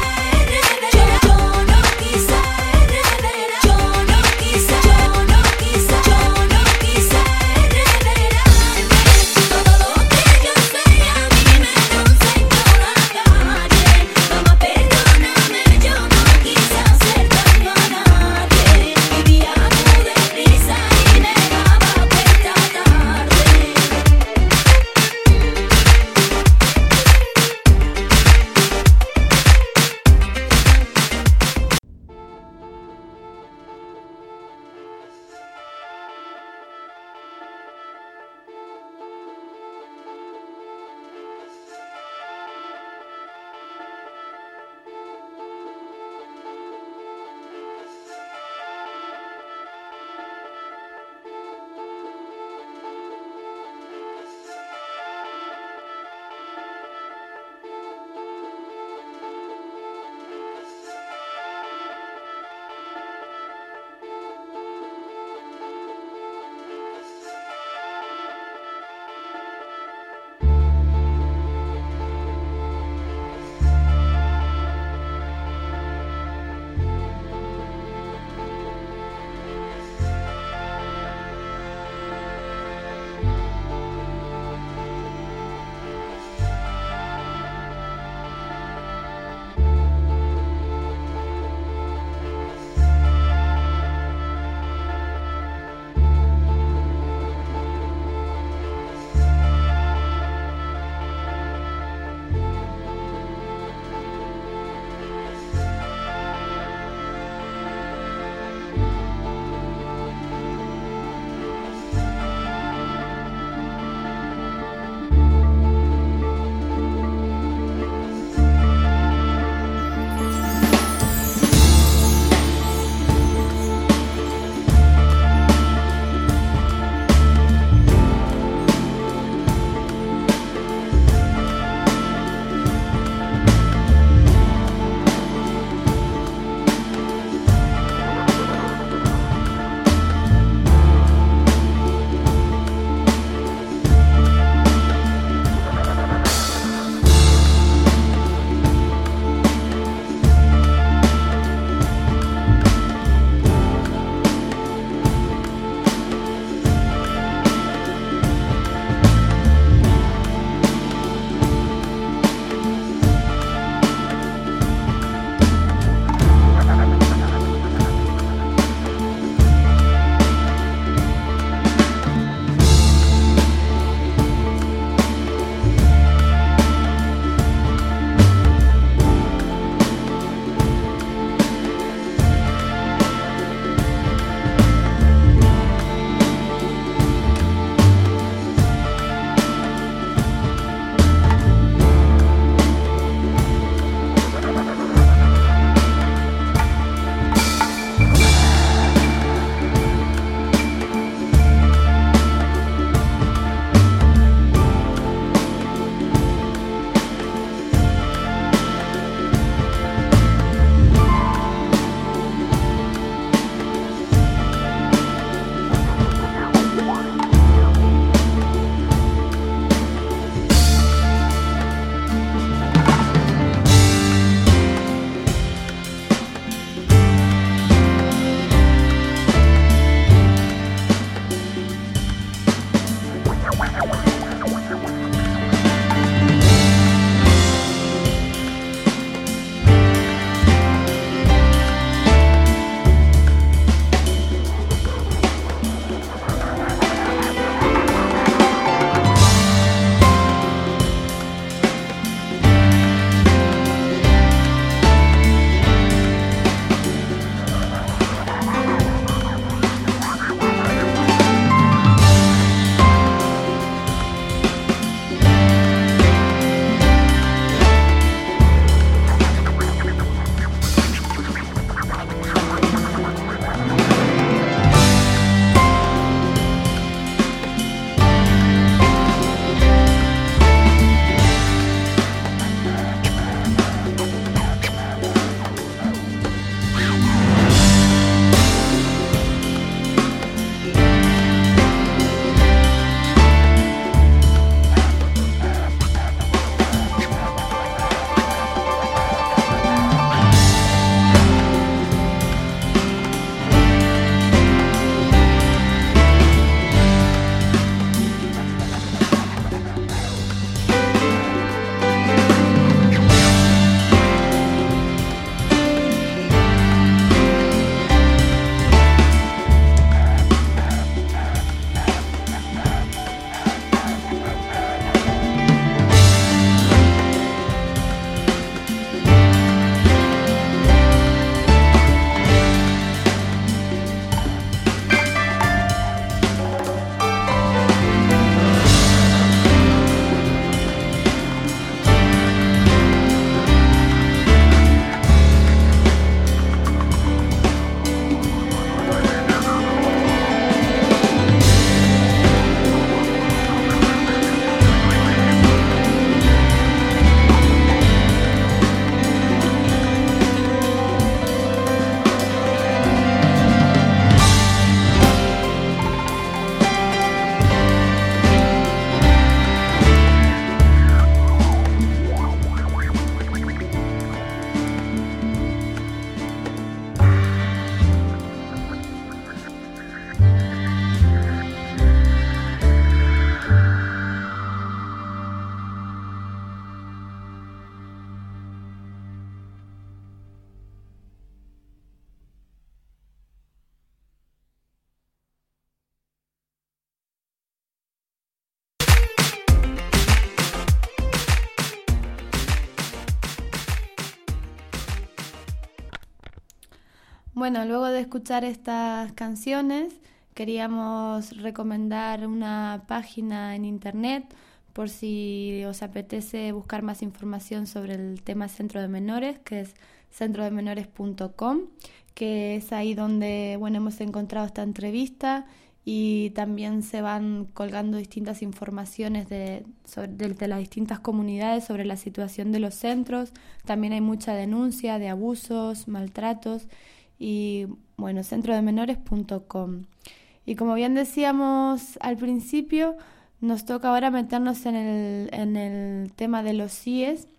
Speaker 4: Bueno, luego de escuchar estas canciones, queríamos recomendar una página en internet por si os apetece buscar más información sobre el tema Centro de Menores, que es centrodemenores.com, que es ahí donde hemos encontrado esta entrevista, y también se van colgando distintas informaciones de las distintas comunidades sobre la situación de los centros. También hay mucha denuncia de abusos, maltratos, y centrodemenores.com. Y como bien decíamos al principio, nos toca ahora meternos en el tema de los CIES,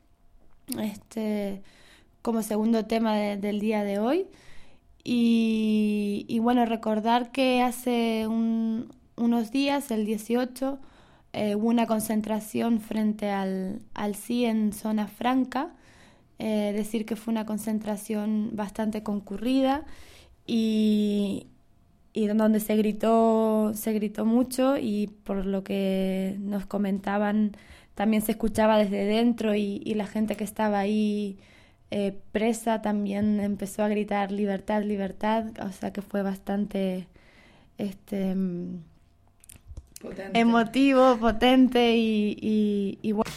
Speaker 4: como segundo tema del día de hoy. Y recordar que hace unos días, el 18, hubo una concentración frente al CIE en Zona Franca. Decir que fue una concentración bastante concurrida y donde se gritó mucho, y por lo que nos comentaban también se escuchaba desde dentro, y la gente que estaba ahí presa también empezó a gritar libertad, libertad, o sea que fue bastante emotivo, potente y bueno.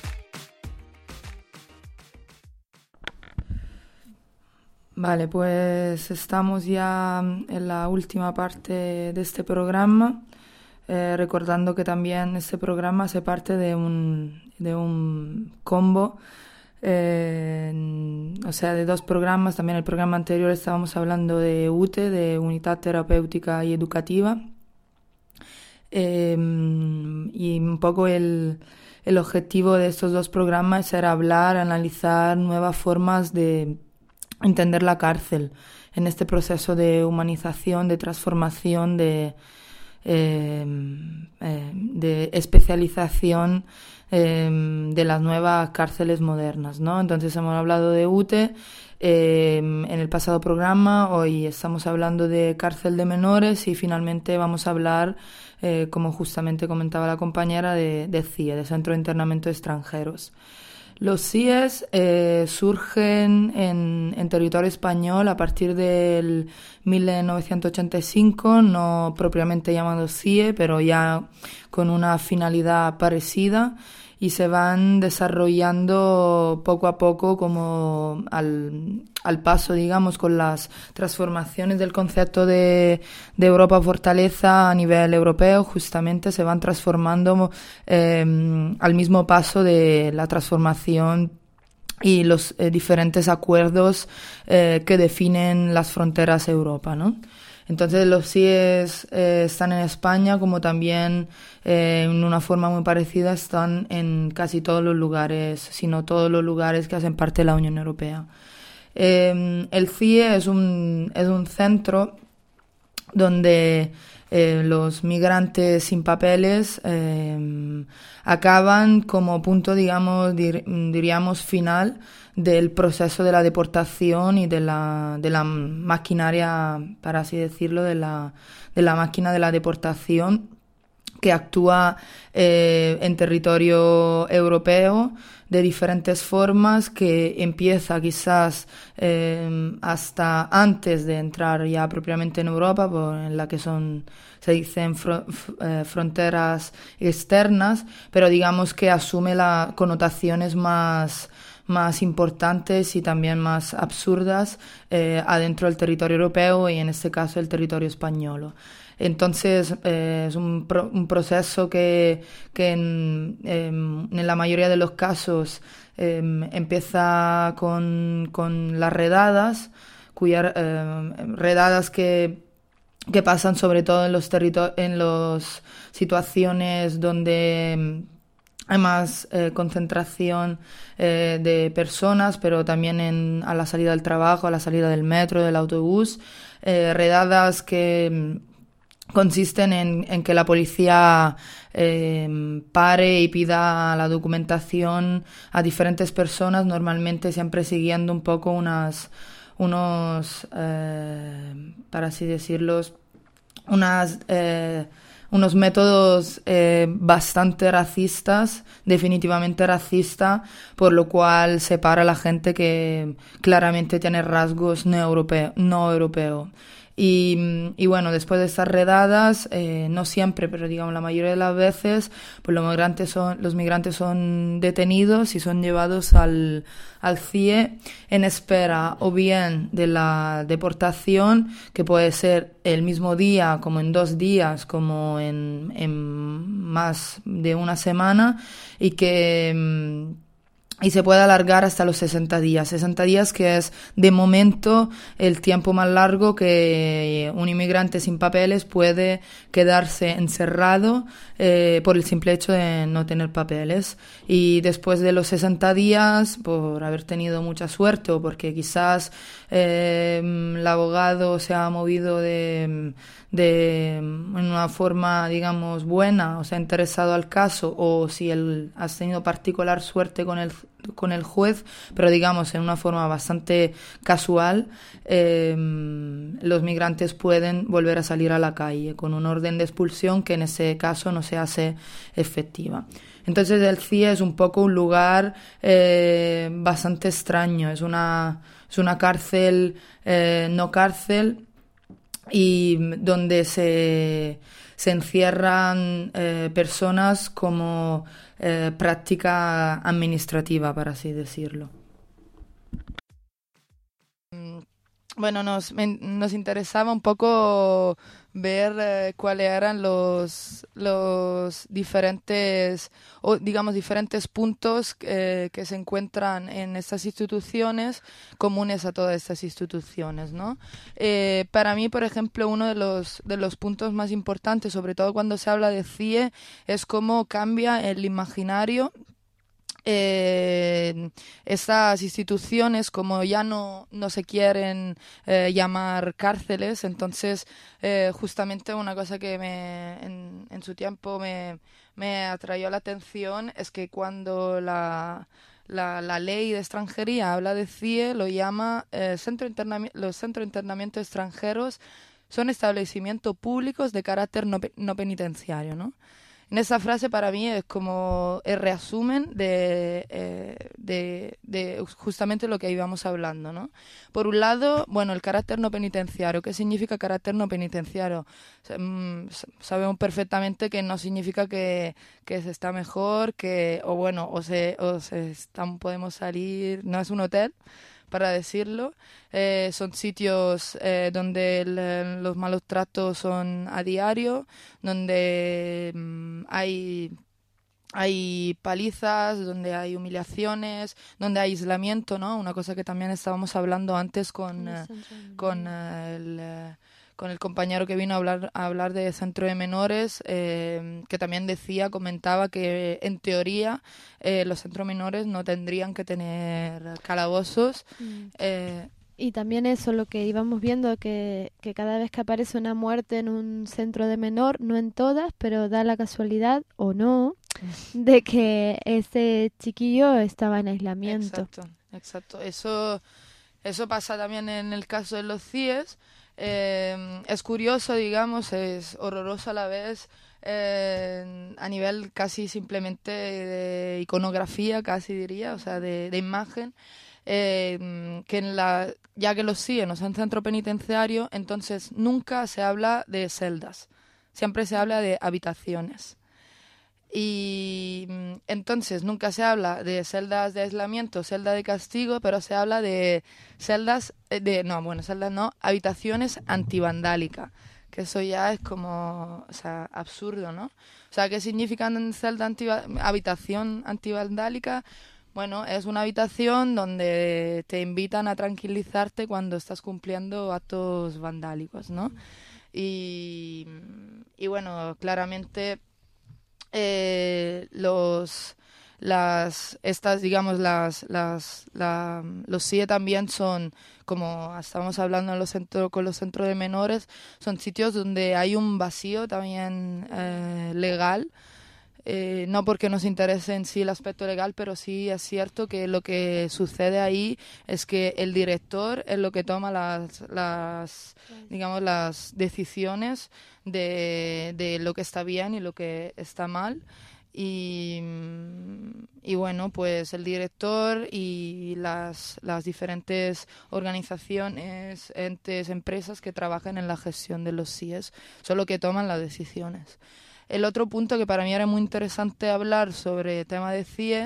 Speaker 6: Vale, pues estamos ya en la última parte de este programa, recordando que también este programa hace parte de un combo, o sea, de 2 programas. También el programa anterior estábamos hablando de UTE, de Unidad Terapéutica y Educativa, y un poco el objetivo de estos 2 programas era hablar, analizar nuevas formas de entender la cárcel en este proceso de humanización, de transformación, de especialización de las nuevas cárceles modernas, ¿no? Entonces hemos hablado de UTE en el pasado programa, hoy estamos hablando de cárcel de menores, y finalmente vamos a hablar, como justamente comentaba la compañera, de CIE, de Centro de Internamiento de Extranjeros. Los CIES surgen en territorio español a partir del 1985, no propiamente llamados CIE, pero ya con una finalidad parecida, y se van desarrollando poco a poco, como al paso, digamos, con las transformaciones del concepto de Europa Fortaleza a nivel europeo. Justamente se van transformando al mismo paso de la transformación y los diferentes acuerdos que definen las fronteras de Europa, ¿no? Entonces los CIES están en España, como también en una forma muy parecida están en casi todos los lugares, si no todos los lugares que hacen parte de la Unión Europea. El CIE es un centro donde los migrantes sin papeles acaban como punto, digamos, diríamos final del proceso de la deportación y de la maquinaria, para así decirlo, de la máquina de la deportación que actúa en territorio europeo de diferentes formas, que empieza quizás hasta antes de entrar ya propiamente en Europa, en la que se dicen fronteras externas, pero digamos que asume las connotaciones más importantes y también más absurdas adentro del territorio europeo, y en este caso el territorio español. Entonces es un proceso que en la mayoría de los casos empieza con las redadas, redadas que pasan sobre todo en las situaciones donde hay más concentración de personas, pero también a la salida del trabajo, a la salida del metro, del autobús, redadas que consisten en que la policía pare y pida la documentación a diferentes personas, normalmente siempre siguiendo un poco unos para así decirlo, unos métodos bastante racistas, definitivamente racista, por lo cual separa a la gente que claramente tiene rasgos no europeo. Y bueno, después de estas redadas, no siempre, pero digamos la mayoría de las veces, pues los migrantes son detenidos y son llevados al CIE en espera o bien de la deportación, que puede ser el mismo día, como en 2 días, como en más de una semana, y se puede alargar hasta los 60 días. 60 días que es, de momento, el tiempo más largo que un inmigrante sin papeles puede quedarse encerrado por el simple hecho de no tener papeles. Y después de los 60 días, por haber tenido mucha suerte o porque quizás el abogado se ha movido en una forma, digamos, buena, o se ha interesado al caso, o si has tenido particular suerte con el juez, pero digamos en una forma bastante casual, los migrantes pueden volver a salir a la calle con una orden de expulsión que en ese caso no se hace efectiva. Entonces el CIE es un poco un lugar bastante extraño, es una cárcel, no cárcel, y donde se encierran personas como práctica administrativa, para así decirlo. Bueno, nos interesaba un poco ver cuáles eran los diferentes, o digamos diferentes puntos que se encuentran en estas instituciones, comunes a todas estas instituciones, ¿no? Para mí, por ejemplo, uno de los puntos más importantes, sobre todo cuando se habla de CIE, es cómo cambia el imaginario. Estas instituciones, como ya no se quieren llamar cárceles, entonces justamente una cosa que en su tiempo me atrayó la atención es que cuando la ley de extranjería habla de CIE, lo llama los centros de internamiento extranjeros son establecimientos públicos de carácter no penitenciario, ¿no? En esa frase para mí es como el resumen de justamente lo que íbamos hablando, ¿no? Por un lado, bueno, el carácter no penitenciario. ¿Qué significa carácter no penitenciario? Sabemos perfectamente que no significa que se está mejor, podemos salir, no es un hotel, para decirlo. Son sitios donde los malos tratos son a diario, donde hay palizas, donde hay humillaciones, donde hay aislamiento, ¿no? Una cosa que también estábamos hablando antes con el compañero que vino a hablar de centro de menores, que también comentaba que en teoría los centros menores no tendrían que tener calabozos.
Speaker 4: Y también eso, lo que íbamos viendo, que cada vez que aparece una muerte en un centro de menor, no en todas, pero da la casualidad, o no, de que ese chiquillo estaba en aislamiento.
Speaker 6: Exacto. Eso pasa también en el caso de los CIEs. Es curioso, digamos, es horroroso a la vez, a nivel casi simplemente de iconografía, casi diría, o sea, de imagen, que ya que los CIE no son centro penitenciario, entonces nunca se habla de celdas, siempre se habla de habitaciones. Y entonces nunca se habla de celdas de aislamiento, celda de castigo, pero se habla de habitaciones antivandálicas, que eso ya es como, o sea, absurdo, ¿no? O sea, ¿qué significa habitación antivandálica? Bueno, es una habitación donde te invitan a tranquilizarte cuando estás cumpliendo actos vandálicos, ¿no? Y bueno, claramente los CIE también son, como estábamos hablando con los centros de menores, son sitios donde hay un vacío también legal, no porque nos interese en sí el aspecto legal, pero sí es cierto que lo que sucede ahí es que el director es lo que toma las decisiones de lo que está bien y lo que está mal. Y bueno, pues el director y las diferentes organizaciones, entes, empresas que trabajan en la gestión de los CIEs son los que toman las decisiones. El otro punto que para mí era muy interesante hablar sobre el tema de CIE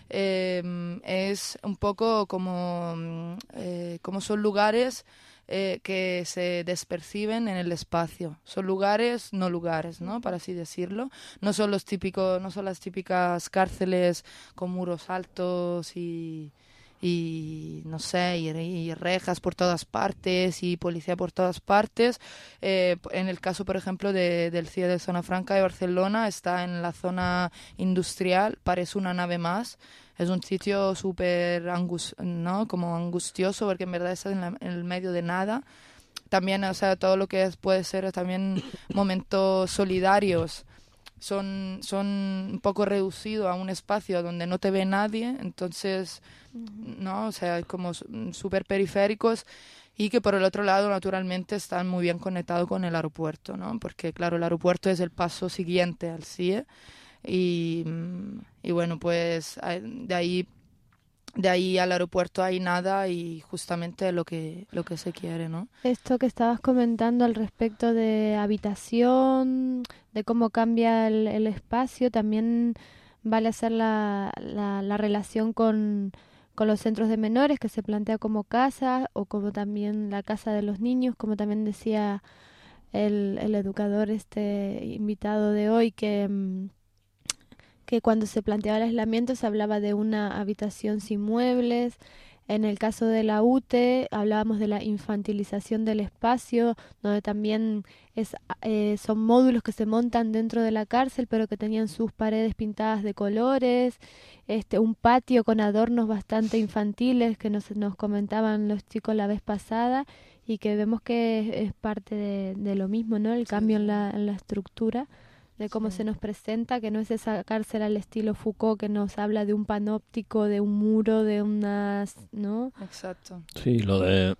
Speaker 6: es un poco como son lugares que se desperciben en el espacio. Son lugares, no lugares, ¿no? Para así decirlo. No son las típicas cárceles con muros altos y no sé, y rejas por todas partes y policía por todas partes. En el caso, por ejemplo, del CIE de Zona Franca de Barcelona, está en la zona industrial, parece una nave más. Es un sitio súper como angustioso, porque en verdad está en el medio de nada. También, o sea, todo lo que puede ser también momentos solidarios son un poco reducidos a un espacio donde no te ve nadie, entonces, ¿no? O sea, como súper periféricos, y que por el otro lado, naturalmente, están muy bien conectados con el aeropuerto, ¿no? Porque, claro, el aeropuerto es el paso siguiente al CIE, y bueno, pues de ahí al aeropuerto hay nada, y justamente lo que se quiere, ¿no?
Speaker 4: Esto que estabas comentando al respecto de habitación, de cómo cambia el espacio, también vale hacer la relación con los centros de menores, que se plantea como casa, o como también la casa de los niños, como también decía el educador invitado de hoy, que cuando se planteaba el aislamiento se hablaba de una habitación sin muebles. En el caso de la UTE hablábamos de la infantilización del espacio, donde también son módulos que se montan dentro de la cárcel, pero que tenían sus paredes pintadas de colores, un patio con adornos bastante infantiles que nos comentaban los chicos la vez pasada, y que vemos que es parte de lo mismo, ¿no? El cambio en la estructura, de cómo se nos presenta, que no es esa cárcel al estilo Foucault que nos habla de un panóptico, de un muro, de unas, ¿no?
Speaker 6: Exacto.
Speaker 13: Sí, lo de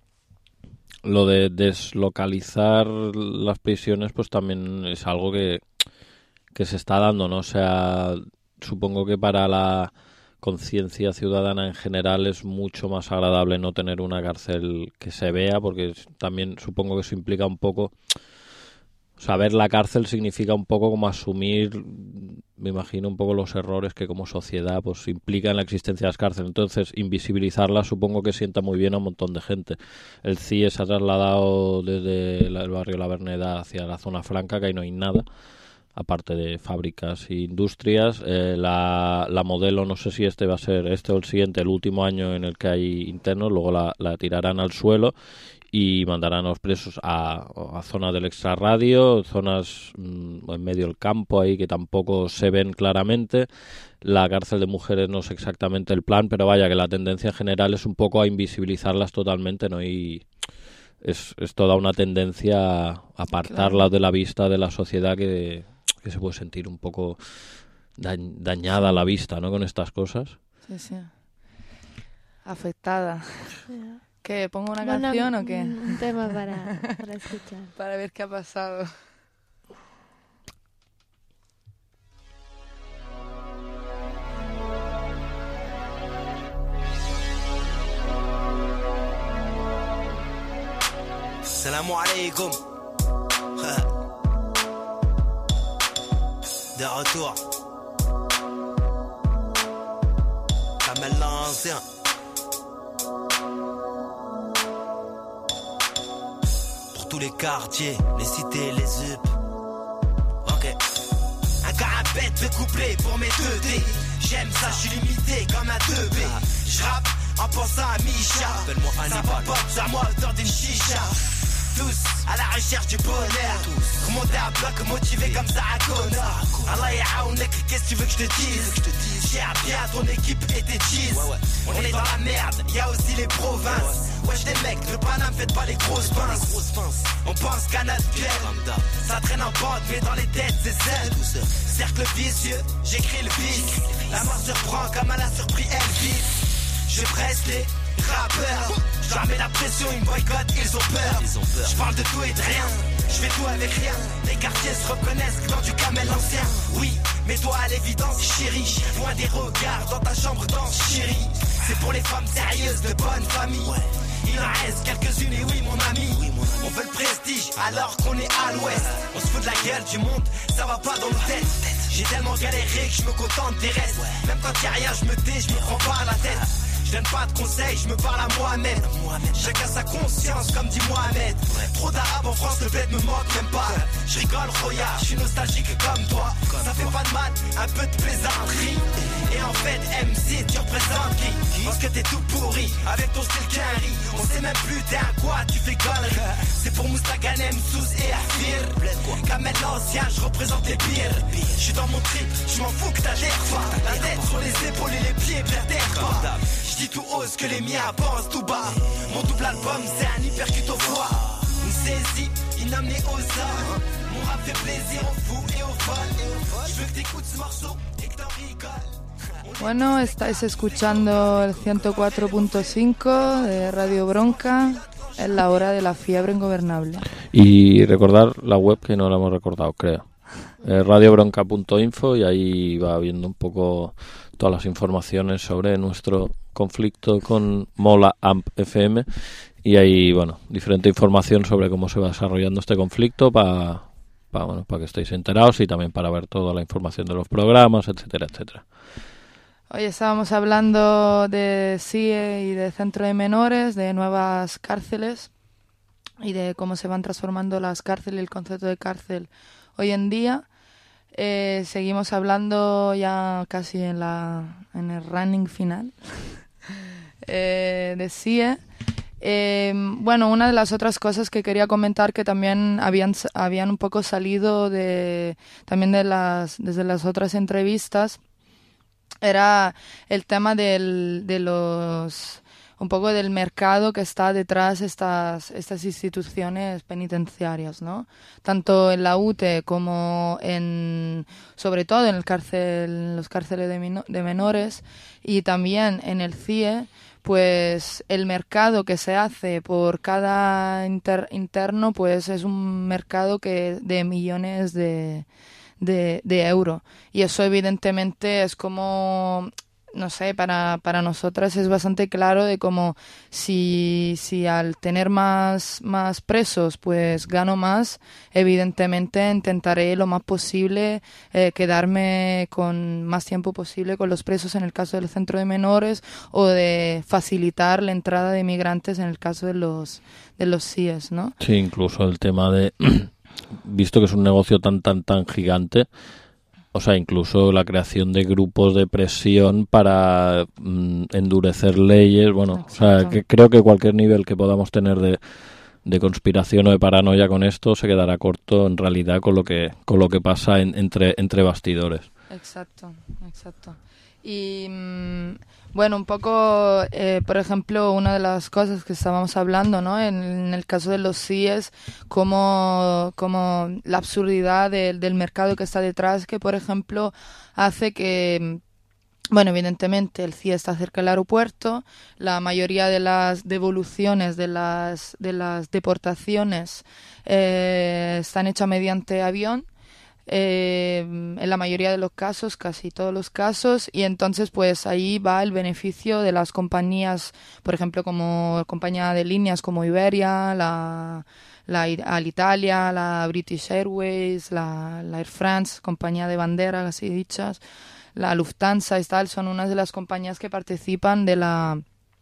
Speaker 13: deslocalizar las prisiones, pues también es algo que se está dando, ¿no? O sea, supongo que para la conciencia ciudadana en general es mucho más agradable no tener una cárcel que se vea, porque también supongo que eso implica un poco... Saber la cárcel significa un poco como asumir, me imagino, un poco los errores que como sociedad pues implican la existencia de las cárceles. Entonces, invisibilizarlas supongo que sienta muy bien a un montón de gente. El CIE se ha trasladado desde el barrio La Verneda hacia la Zona Franca, que ahí no hay nada, aparte de fábricas e industrias. La modelo, no sé si va a ser o el siguiente, el último año en el que hay internos, luego la tirarán al suelo y mandarán a los presos a zonas del extrarradio, zonas en medio del campo ahí que tampoco se ven claramente. La cárcel de mujeres no es exactamente el plan, pero vaya que la tendencia general es un poco a invisibilizarlas totalmente, ¿no? Y es toda una tendencia a apartarlas de la vista de la sociedad, que se puede sentir un poco dañada la vista, ¿no? Con estas cosas.
Speaker 6: Sí, sí. Afectada. ¿Qué? ¿Pongo una canción o qué?
Speaker 4: Un tema para escuchar.
Speaker 6: Para ver qué ha pasado.
Speaker 17: Salamu alaikum. De retour. Comme l'ancien. Pour tous les quartiers, les cités, les UP. Ok. Un carapet de couplet pour mes 2D. J'aime ça, je suis limité comme un 2B. J'rappe en pensant à Misha. Appelle-moi Hannibal. Ça papote à moi autour d'une chicha. Tous à la recherche du bonheur. Remonter à bloc, motivé comme ça à Connor. Allah yaounek, qu'est-ce que tu veux que je te dise? Gère bien ton équipe et tes cheese. On est dans la merde, y'a aussi les provinces. Wesh les mecs, le Paname faites pas les grosses pinces. On pense qu'à notre gueule, ça traîne en bande, mais dans les têtes c'est zen. Cercle vicieux, j'écris le vice. La mort surprend comme elle a surpris Elvis. Je presse les rappeurs, je leur mets la pression, ils me boycottent, ils ont peur. Je parle de tout et de rien, je fais tout avec rien. Les quartiers se reconnaissent que dans du camel ancien. Oui, mais toi à l'évidence chérie, loin des regards, dans ta chambre danse chérie. C'est pour les femmes sérieuses de bonne famille. Il en reste quelques-unes et oui mon ami. On veut le prestige alors qu'on est à l'ouest. On se fout de la gueule du monde, ça va pas dans nos têtes. J'ai tellement galéré que je me contente des restes. Même quand y'a rien je me tais, je me prends pas la tête. Je donne pas de conseils, je me parle à moi-même. Chacun sa conscience comme dit Mohamed. Trop d'arabes en France, le bled me manque même pas. Je rigole Roya, je suis nostalgique comme toi. Ça fait pas de mal, un peu de plaisanterie. Et en fait MC tu représentes qui? Parce que t'es tout pourri, avec ton style quinri. On sait même plus t'es un quoi, tu fais connerie. C'est pour Moustaganem, Souz et Afir. Kamel l'ancien, je représente les pires. Je suis dans mon trip, je m'en fous que t'adhères pas. La tête sur les épaules et les pieds, t'adhères pas. Je dis tout haut ce que les miens pensent tout bas. Mon double album c'est un hypercute au foie. Une saisie, une amenée aux hommes. Mon rap fait plaisir aux fous et aux folles. Je veux que t'écoutes ce morceau et que t'en rigoles.
Speaker 6: Bueno, estáis escuchando el 104.5 de Radio Bronca. Es la hora de la fiebre ingobernable.
Speaker 13: Y recordar la web, que no la hemos recordado, creo. radiobronca.info, y ahí va viendo un poco todas las informaciones sobre nuestro conflicto con Mola Amp FM, y hay, bueno, diferente información sobre cómo se va desarrollando este conflicto para que estéis enterados, y también para ver toda la información de los programas, etcétera, etcétera.
Speaker 6: Hoy estábamos hablando de CIE y de centro de menores, de nuevas cárceles y de cómo se van transformando las cárceles y el concepto de cárcel hoy en día. Seguimos hablando ya casi en el running final de CIE. Bueno, una de las otras cosas que quería comentar, que también habían un poco salido también desde las otras entrevistas, era el tema un poco del mercado que está detrás estas instituciones penitenciarias, ¿no? Tanto en la UTE como sobre todo en los cárceles de menores, y también en el CIE, pues el mercado que se hace por cada interno, pues es un mercado de millones de euros. Y eso evidentemente es como, no sé, para nosotras es bastante claro de cómo si al tener más presos pues gano más, evidentemente intentaré lo más posible quedarme con más tiempo posible con los presos en el caso del centro de menores, o de facilitar la entrada de migrantes en el caso de los CIES, ¿no?
Speaker 13: Sí, incluso el tema de visto que es un negocio tan gigante, o sea, incluso la creación de grupos de presión para endurecer leyes, bueno, exacto. O sea, que creo que cualquier nivel que podamos tener de conspiración o de paranoia con esto se quedará corto en realidad con lo que pasa entre bastidores.
Speaker 6: Exacto. Y bueno, un poco, por ejemplo, una de las cosas que estábamos hablando, ¿no? En el caso de los CIES, como la absurdidad del mercado que está detrás, que por ejemplo hace que, bueno, evidentemente el CIE está cerca del aeropuerto, la mayoría de las devoluciones de las deportaciones están hechas mediante avión. En la mayoría de los casos, casi todos los casos, y entonces pues ahí va el beneficio de las compañías, por ejemplo, como compañía de líneas como Iberia, la Alitalia, la British Airways, la Air France, compañía de bandera, así dichas, la Lufthansa y tal, son unas de las compañías que participan de la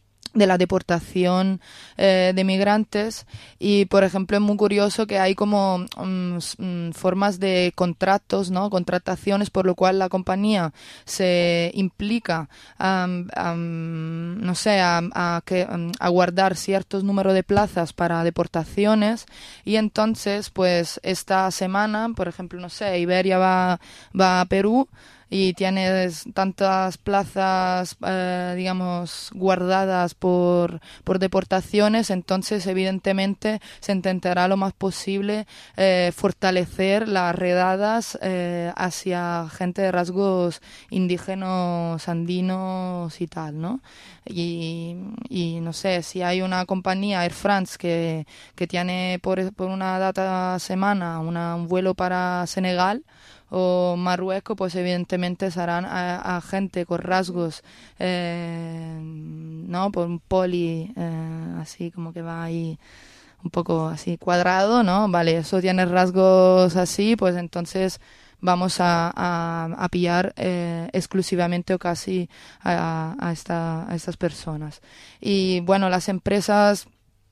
Speaker 6: deportación de migrantes. Y por ejemplo es muy curioso que hay como formas de contratos, ¿no? Contrataciones, por lo cual la compañía se implica no sé, a guardar ciertos números de plazas para deportaciones, y entonces pues esta semana, por ejemplo, no sé, Iberia va a Perú, y tienes tantas plazas, digamos, guardadas por deportaciones, entonces evidentemente se intentará lo más posible fortalecer las redadas hacia gente de rasgos indígenas, andinos y tal, ¿no? Y no sé, si hay una compañía, Air France, que tiene por una data semana un vuelo para Senegal o Marruecos, pues evidentemente serán a gente con rasgos, ¿no? Por un poli, así como que va ahí un poco así cuadrado, ¿no? Vale, eso tiene rasgos así, pues entonces vamos a pillar exclusivamente o casi a estas personas. Y bueno, las empresas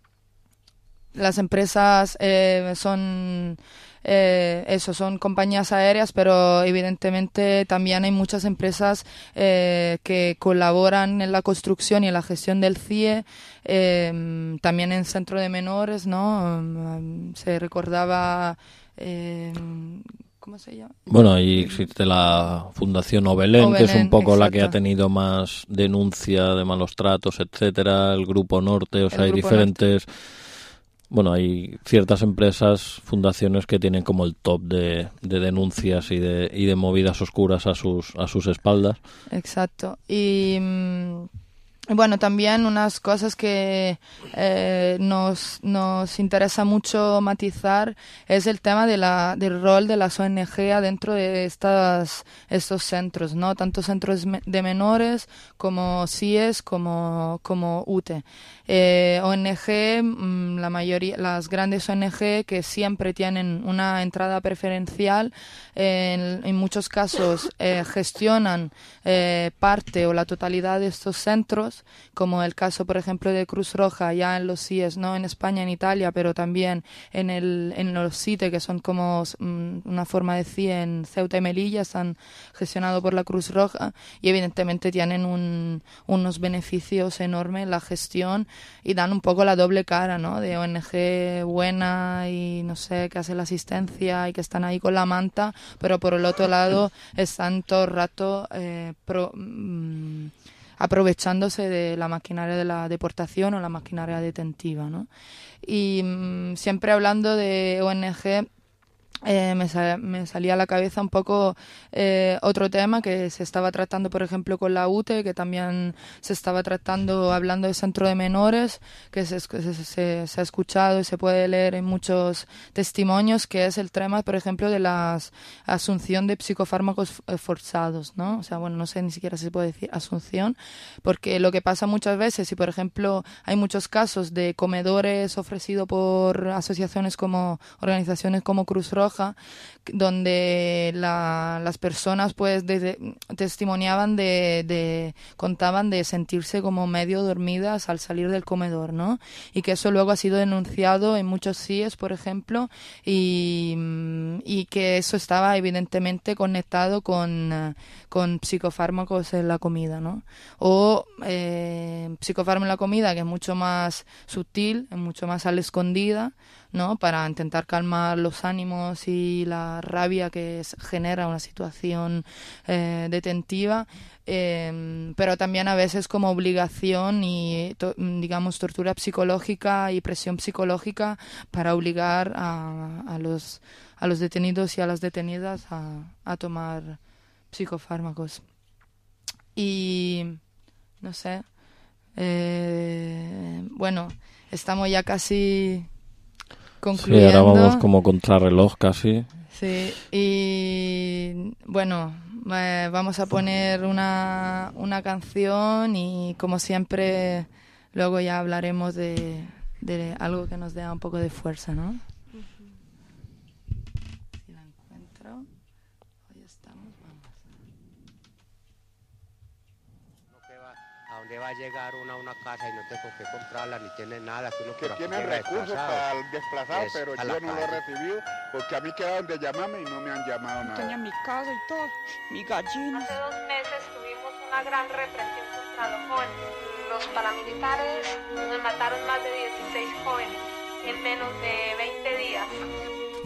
Speaker 6: son son compañías aéreas, pero evidentemente también hay muchas empresas que colaboran en la construcción y en la gestión del CIE, también en centro de menores, ¿no? Se recordaba ¿cómo se llama?
Speaker 13: Bueno, ahí existe la Fundación Obelén, que es un poco la que ha tenido más denuncia de malos tratos, etcétera, el Grupo Norte, o sea, hay diferentes... Bueno, hay ciertas empresas, fundaciones que tienen como el top de denuncias y de movidas oscuras a sus espaldas.
Speaker 6: Exacto. Y bueno, también unas cosas que nos interesa mucho matizar es el tema del rol de las ONG dentro de estos centros, ¿no? Tanto centros de menores como CIES como UTE. ONG, la mayoría, las grandes ONG que siempre tienen una entrada preferencial, en muchos casos gestionan parte o la totalidad de estos centros, como el caso, por ejemplo, de Cruz Roja, ya en los CIES, no en España, en Italia, pero también en los CITE, que son como una forma de CIE en Ceuta y Melilla, están gestionados por la Cruz Roja y evidentemente tienen unos beneficios enormes en la gestión y dan un poco la doble cara, ¿no? De ONG buena y no sé, que hace la asistencia y que están ahí con la manta, pero por el otro lado están todo el rato aprovechándose de la maquinaria de la deportación o la maquinaria detentiva, ¿no? Y siempre hablando de ONG, me salía a la cabeza un poco otro tema que se estaba tratando, por ejemplo, con la UTE, que también se estaba tratando hablando de centro de menores, que se ha escuchado y se puede leer en muchos testimonios, que es el tema, por ejemplo, de la asunción de psicofármacos forzados, ¿no? O sea, bueno, no sé ni siquiera si se puede decir asunción, porque lo que pasa muchas veces, si por ejemplo hay muchos casos de comedores ofrecidos por asociaciones organizaciones como Cruz Roja, donde las personas pues testimoniaban contaban de sentirse como medio dormidas al salir del comedor, ¿no? Y que eso luego ha sido denunciado en muchos CIES, por ejemplo, y que eso estaba evidentemente conectado con psicofármacos en la comida, ¿no? O psicofármaco en la comida, que es mucho más sutil, es mucho más a la escondida, ¿no? Para intentar calmar los ánimos y la rabia que genera una situación detentiva, pero también a veces como obligación y digamos tortura psicológica y presión psicológica para obligar a los detenidos y a las detenidas a tomar psicofármacos. Y no sé, bueno, estamos ya casi concluyendo.
Speaker 13: Sí, ahora vamos como contrarreloj casi.
Speaker 6: Sí, y bueno, vamos a poner una canción y como siempre luego ya hablaremos de algo que nos dé un poco de fuerza, ¿no? Si la encuentro, ahí estamos, vamos.
Speaker 21: ¿A dónde va a llegar uno a una casa y no tengo que comprarla ni tiene nada?
Speaker 22: Que tiene recursos para el desplazado, pero yo no lo he recibido porque a mí quedaron de llamarme y no me han llamado nada.
Speaker 23: Tenía mi casa y todo, mi gallina.
Speaker 24: Hace 2 meses tuvimos una gran represión contra los jóvenes. Los paramilitares nos mataron más de 16 jóvenes en menos de 20 días.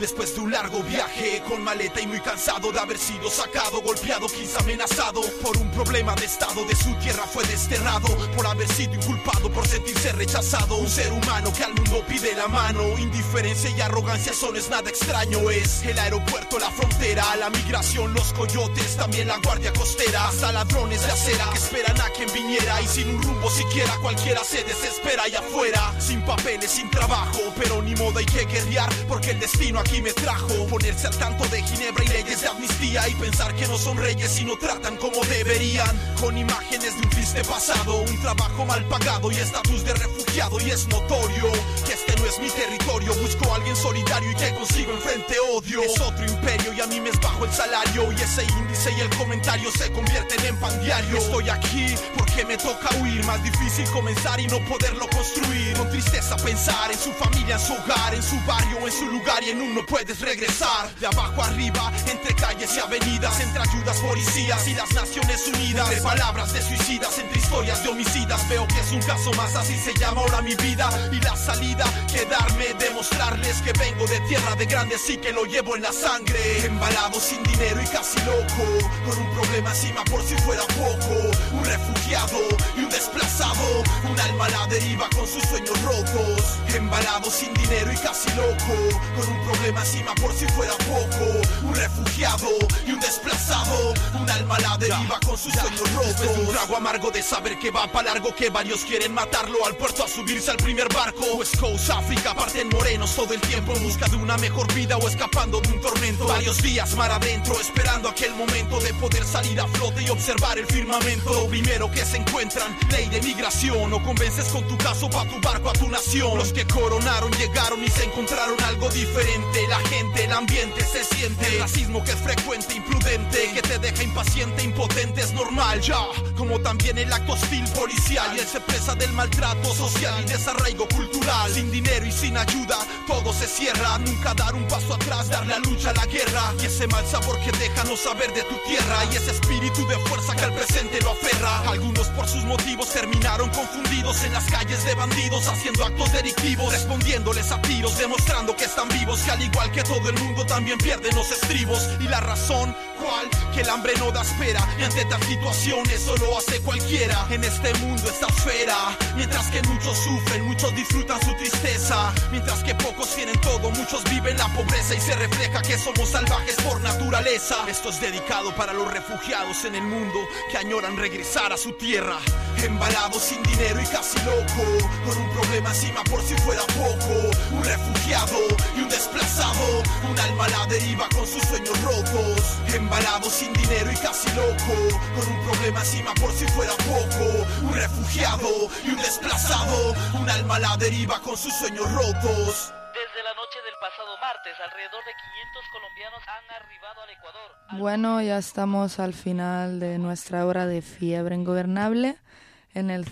Speaker 2: Después de un largo viaje, con maleta y muy cansado de haber sido sacado, golpeado, quizá amenazado por un problema de estado, de su tierra fue desterrado, por haber sido inculpado, por sentirse rechazado. Un ser humano que al mundo pide la mano. Indiferencia y arrogancia, eso no es nada extraño. Es el aeropuerto, la frontera, la migración, los coyotes, también la guardia costera, hasta ladrones de acera que esperan a quien viniera, y sin un rumbo siquiera cualquiera se desespera. Y afuera, sin papeles, sin trabajo, pero ni modo, hay que guerrear porque el destino aquí me trajo. Ponerse al tanto de Ginebra y leyes de amnistía, y pensar que no son reyes y no tratan como deberían, con imágenes de un triste pasado, un trabajo mal pagado y estatus de refugiado. Y es notorio que este no es mi territorio. Busco a alguien solidario y que consigo enfrente odio. Es otro imperio y a mí me es bajo el salario, y ese índice y el comentario se convierten en pan diario. Estoy aquí porque me toca huir, más difícil comenzar y no poderlo construir. Con tristeza pensar en su familia, en su hogar, en su barrio, en su lugar, y en uno puedes regresar. De abajo arriba, entre calles y avenidas, entre ayudas, policías y las Naciones Unidas, entre palabras de suicidas, entre historias de homicidas. Veo que es un caso más, así se llama ahora mi vida. Y la salida, quedarme, demostrarles que vengo de tierra de grandes y que lo llevo en la sangre. Embalado, sin dinero y casi loco, con un problema encima por si fuera poco. Un refugiado y un desplazado, un alma a la deriva con sus sueños rotos. Embalado, sin dinero y casi loco, con un problema encima por si fuera poco. Un refugiado y un desplazado, un alma a la deriva con sus sueños rotos. Después de un trago amargo de saber que va pa' largo, que varios quieren matarlo al puerto a subirse al primer barco. West Coast, África, parten morenos todo el tiempo en busca de una mejor vida o escapando de un tormento. Varios días mar adentro, esperando aquel momento de poder salir a flote y observar el firmamento. Lo primero que se encuentran, ley de migración, o convences con tu caso pa' tu barco a tu nación. Los que coronaron llegaron y se encontraron algo diferente. La gente, el ambiente se siente, el racismo que es frecuente, imprudente, que te deja impaciente, impotente, es normal ya, como también el acto hostil policial, y él se presa del maltrato social y desarraigo cultural. Sin dinero y sin ayuda, todo se cierra. Nunca dar un paso atrás, dar la lucha a la guerra, y ese mal sabor que deja no saber de tu tierra, y ese espíritu de fuerza que al presente lo aferra. Algunos por sus motivos terminaron confundidos en las calles de bandidos, haciendo actos delictivos, respondiéndoles a tiros, demostrando que están vivos, que al igual que todo el mundo también pierden los estribos. Y la razón, ¿cuál? Que el hambre no da espera, y ante tal situación eso lo hace cualquiera. En este mundo, esta esfera, mientras que muchos sufren, muchos disfrutan su tristeza, mientras que pocos tienen todo, muchos viven la pobreza, y se refleja que somos salvajes por naturaleza. Esto es dedicado para los refugiados en el mundo que añoran regresar a su tierra. Embalado, sin dinero y casi loco, con un problema encima por si fuera poco. Un refugiado y un desplazado, un alma a la deriva con sus sueños rotos. Embalado, sin dinero y casi loco, con un problema encima por si fuera poco. Un refugiado y un desplazado, un alma a la deriva con sus sueños rotos.
Speaker 3: Desde la noche del pasado martes, alrededor de 500 colombianos han arribado al Ecuador.
Speaker 6: Bueno, ya estamos al final de nuestra hora de Fiebre Ingobernable en el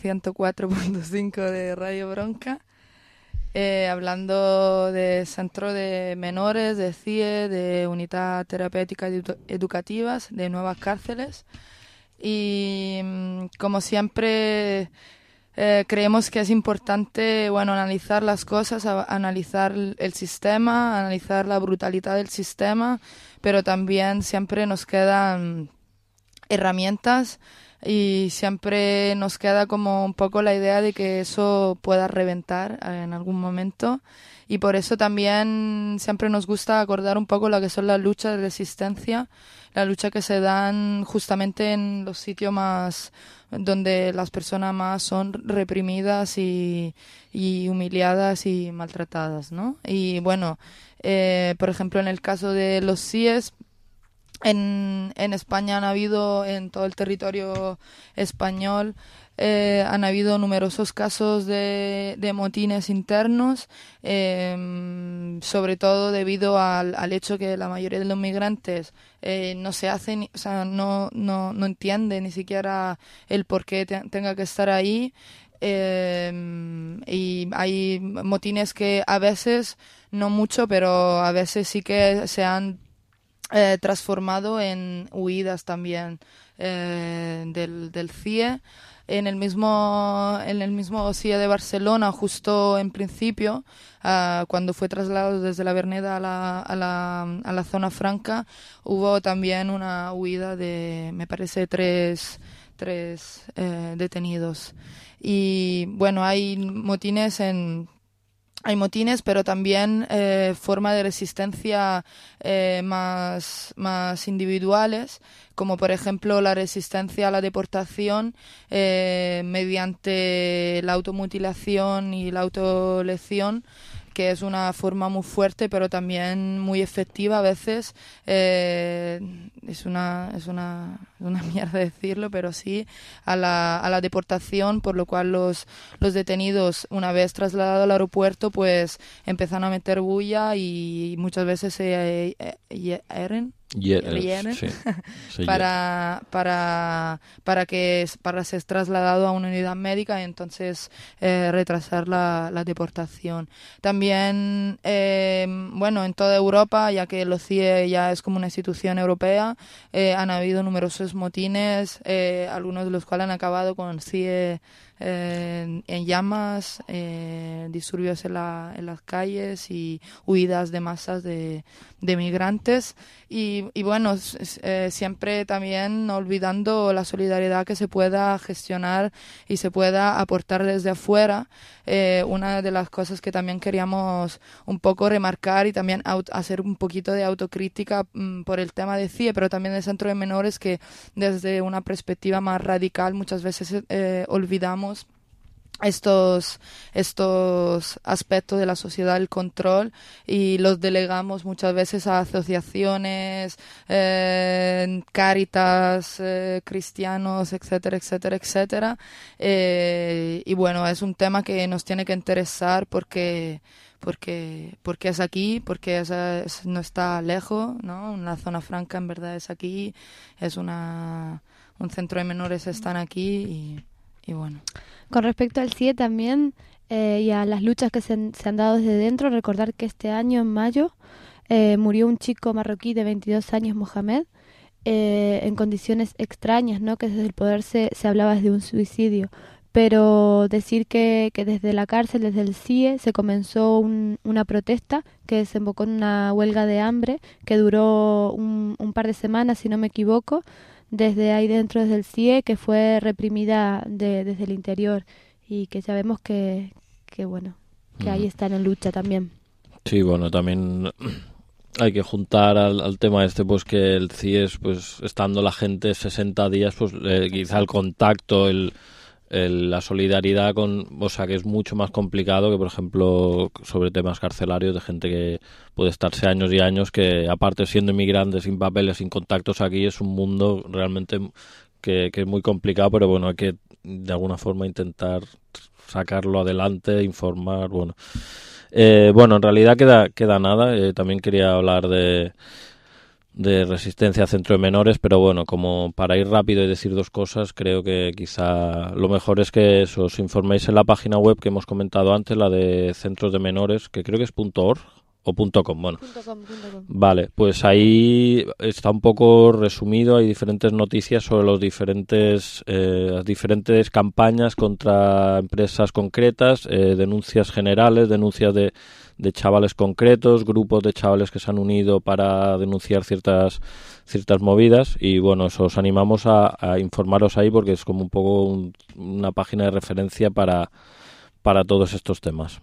Speaker 6: 104.5 de Radio Bronca, hablando de Centro de Menores, de CIE, de Unidad Terapéutica Educativas, de nuevas cárceles. Y como siempre, creemos que es importante, analizar las cosas, analizar el sistema, analizar la brutalidad del sistema, pero también siempre nos quedan herramientas y siempre nos queda como un poco la idea de que eso pueda reventar en algún momento, y por eso también siempre nos gusta acordar un poco lo que son las luchas de resistencia, la lucha que se dan justamente en los sitios más donde las personas más son reprimidas y humiliadas y maltratadas, ¿no? Y bueno, por ejemplo, en el caso de los CIES, en España han habido, en todo el territorio español, han habido numerosos casos de motines internos, sobre todo debido al hecho que la mayoría de los migrantes no se hacen, no entienden ni siquiera el por qué tenga que estar ahí. Y hay motines que a veces, no mucho, pero a veces sí que se han transformado en huidas también del CIE. en el mismo CIE de Barcelona, justo en principio, cuando fue trasladado desde la Verneda a la zona franca, hubo también una huida de, me parece, tres detenidos. Y bueno, hay motines, pero también formas de resistencia más individuales, como por ejemplo la resistencia a la deportación mediante la automutilación y la autolesión, que es una forma muy fuerte pero también muy efectiva a veces. Es una mierda decirlo, pero sí, a la deportación, por lo cual los detenidos, una vez trasladados al aeropuerto, pues empiezan a meter bulla y muchas veces se hieren para ser trasladado a una unidad médica y entonces retrasar la deportación. También, en toda Europa, ya que el CIE ya es como una institución europea, han habido numerosos motines, algunos de los cuales han acabado con CIE en llamas, disturbios en las calles y huidas de masas de migrantes. Y bueno, siempre también no olvidando la solidaridad que se pueda gestionar y se pueda aportar desde afuera. Una de las cosas que también queríamos un poco remarcar y también hacer un poquito de autocrítica por el tema de CIE, pero también del centro de menores, que desde una perspectiva más radical muchas veces olvidamos estos aspectos de la sociedad del control y los delegamos muchas veces a asociaciones, Cáritas, cristianos, etcétera, etcétera, etcétera. Y bueno, es un tema que nos tiene que interesar porque es aquí, porque no está lejos, ¿no? Una zona franca en verdad es aquí, es un centro de menores están aquí y bueno.
Speaker 4: Con respecto al CIE también y a las luchas que se han dado desde dentro, recordar que este año, en mayo, murió un chico marroquí de 22 años, Mohamed, en condiciones extrañas, ¿no? Que desde el poder se hablaba de un suicidio. Pero decir que desde la cárcel, desde el CIE, se comenzó una protesta que desembocó en una huelga de hambre que duró un par de semanas, si no me equivoco, desde ahí dentro, desde el CIE, que fue reprimida desde el interior y que sabemos que ahí están en lucha también.
Speaker 13: Sí, bueno, también hay que juntar al tema pues que el CIE es, pues estando la gente 60 días, pues quizá el contacto, la solidaridad que es mucho más complicado que, por ejemplo, sobre temas carcelarios de gente que puede estarse años y años, que aparte siendo inmigrantes, sin papeles, sin contactos aquí, es un mundo realmente que es muy complicado, pero bueno, hay que de alguna forma intentar sacarlo adelante, informar, bueno, en realidad queda nada. También quería hablar de resistencia a centro de menores, pero bueno, como para ir rápido y decir dos cosas, creo que quizá lo mejor es que os informéis en la página web que hemos comentado antes, la de centros de menores, que creo que es .org o .com, bueno.
Speaker 4: .com.
Speaker 13: Vale, pues ahí está un poco resumido, hay diferentes noticias sobre las diferentes campañas contra empresas concretas, denuncias generales, denuncias de chavales concretos, grupos de chavales que se han unido para denunciar ciertas movidas, y bueno, os animamos a informaros ahí porque es como un poco una página de referencia para todos estos temas.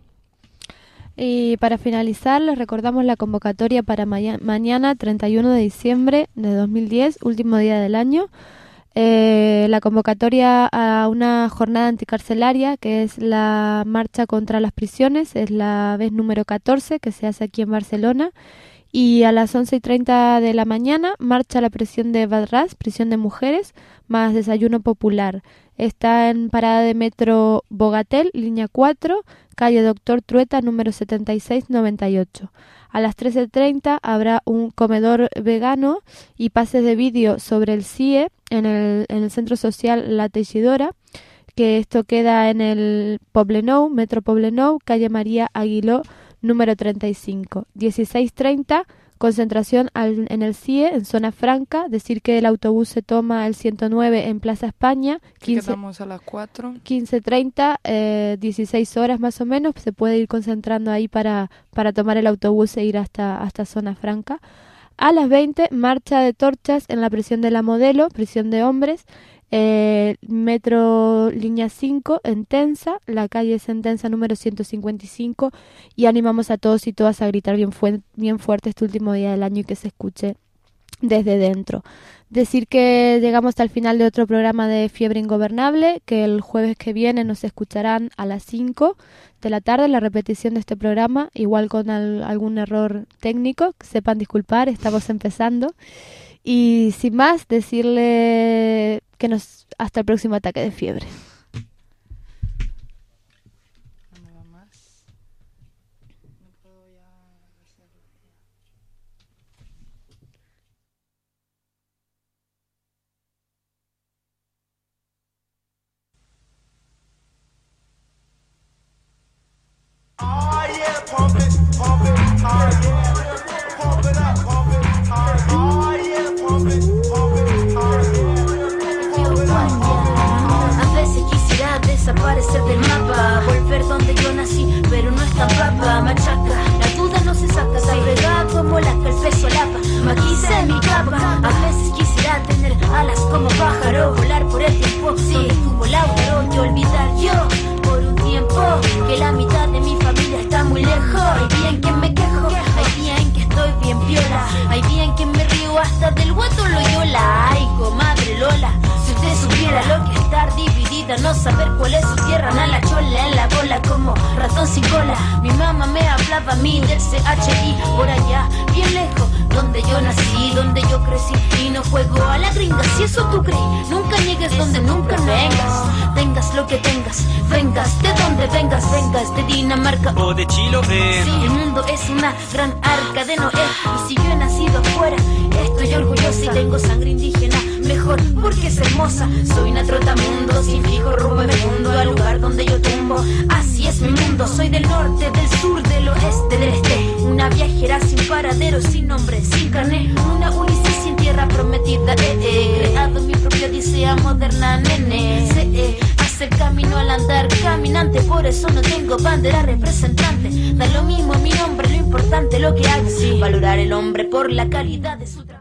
Speaker 4: Y para finalizar, les recordamos la convocatoria para mañana, 31 de diciembre de 2010, último día del año. La convocatoria a una jornada anticarcelaria, que es la marcha contra las prisiones, es la vez número 14 que se hace aquí en Barcelona. Y a las 11:30 de la mañana, marcha a la prisión de Badras, prisión de mujeres, más desayuno popular. Está en parada de metro Bogatel, línea 4, calle Doctor Trueta, número 7698. A las 13:30 habrá un comedor vegano y pases de vídeo sobre el CIE en el Centro Social La Teixidora, que esto queda en el Poblenou, metro Poblenou, calle María Aguiló, número 35. 16:30, Concentración en el CIE, en Zona Franca. Decir que el autobús se toma el 109 en Plaza España.
Speaker 6: Quedamos a las 4.
Speaker 4: 15:30, 16 horas más o menos. Se puede ir concentrando ahí para tomar el autobús e ir hasta Zona Franca. A las 20, marcha de torchas en la prisión de la Modelo, prisión de hombres. Metro línea 5 en Tenza, la calle Sentenza número 155, y animamos a todos y todas a gritar bien fuerte este último día del año y que se escuche desde dentro. Decir que llegamos hasta el final de otro programa de Fiebre Ingobernable, que el jueves que viene nos escucharán a las 5 de la tarde, la repetición de este programa, igual con algún error técnico, sepan disculpar, estamos empezando. Y sin más, decirle que hasta el próximo ataque de fiebre.
Speaker 12: Oh yeah, pump it, oh yeah, pump it up, oh yeah, pump it,
Speaker 5: A veces quisiera desaparecer del mapa, volver donde yo nací, pero no es tan papa, machaca, la duda no se saca, se regada como la que el peso lapa, maquiza en mi capa, a veces quisiera tener alas como pájaro, volar por el tiempo, sí, tuvo Lautaro, y olvidar yo, por un tiempo, que la mitad de mi familia está muy lejos, hay día en que me quejo, hay día en que estoy bien piola, hay día en que me río hasta del guato Loyola, ay, comadre Lola, si usted supiera lo que es estar dividida, no saber cuál es su tierra, na la chola en la bola como ratón sin cola, mi mamá me hablaba a mí del CHI, por allá, bien lejos, donde yo nací, donde yo crecí, y no juego a la gringa, si eso tú crees, nunca llegues donde nunca vengas, tengas lo que tengas, vengas de donde vengas, de Dinamarca
Speaker 20: o de Chiloé.
Speaker 5: Sí, el mundo es una gran arca de Noé, y si yo he nacido afuera, estoy orgullosa y tengo sangre indígena, mejor porque es hermosa, soy una trotamundo, sin fijo rumbo en el mundo, al lugar donde yo tumbo, así es mi mundo, soy del norte, del sur, del oeste, del este, una viajera sin paradero, sin nombre, sin carné, una Ulises sin tierra prometida, creado mi propia odisea moderna, nene, hace el camino al andar, caminante, por eso no tengo bandera representante, da lo mismo mi nombre, lo importante lo que hago, sí, valorar el hombre por la calidad de su trabajo.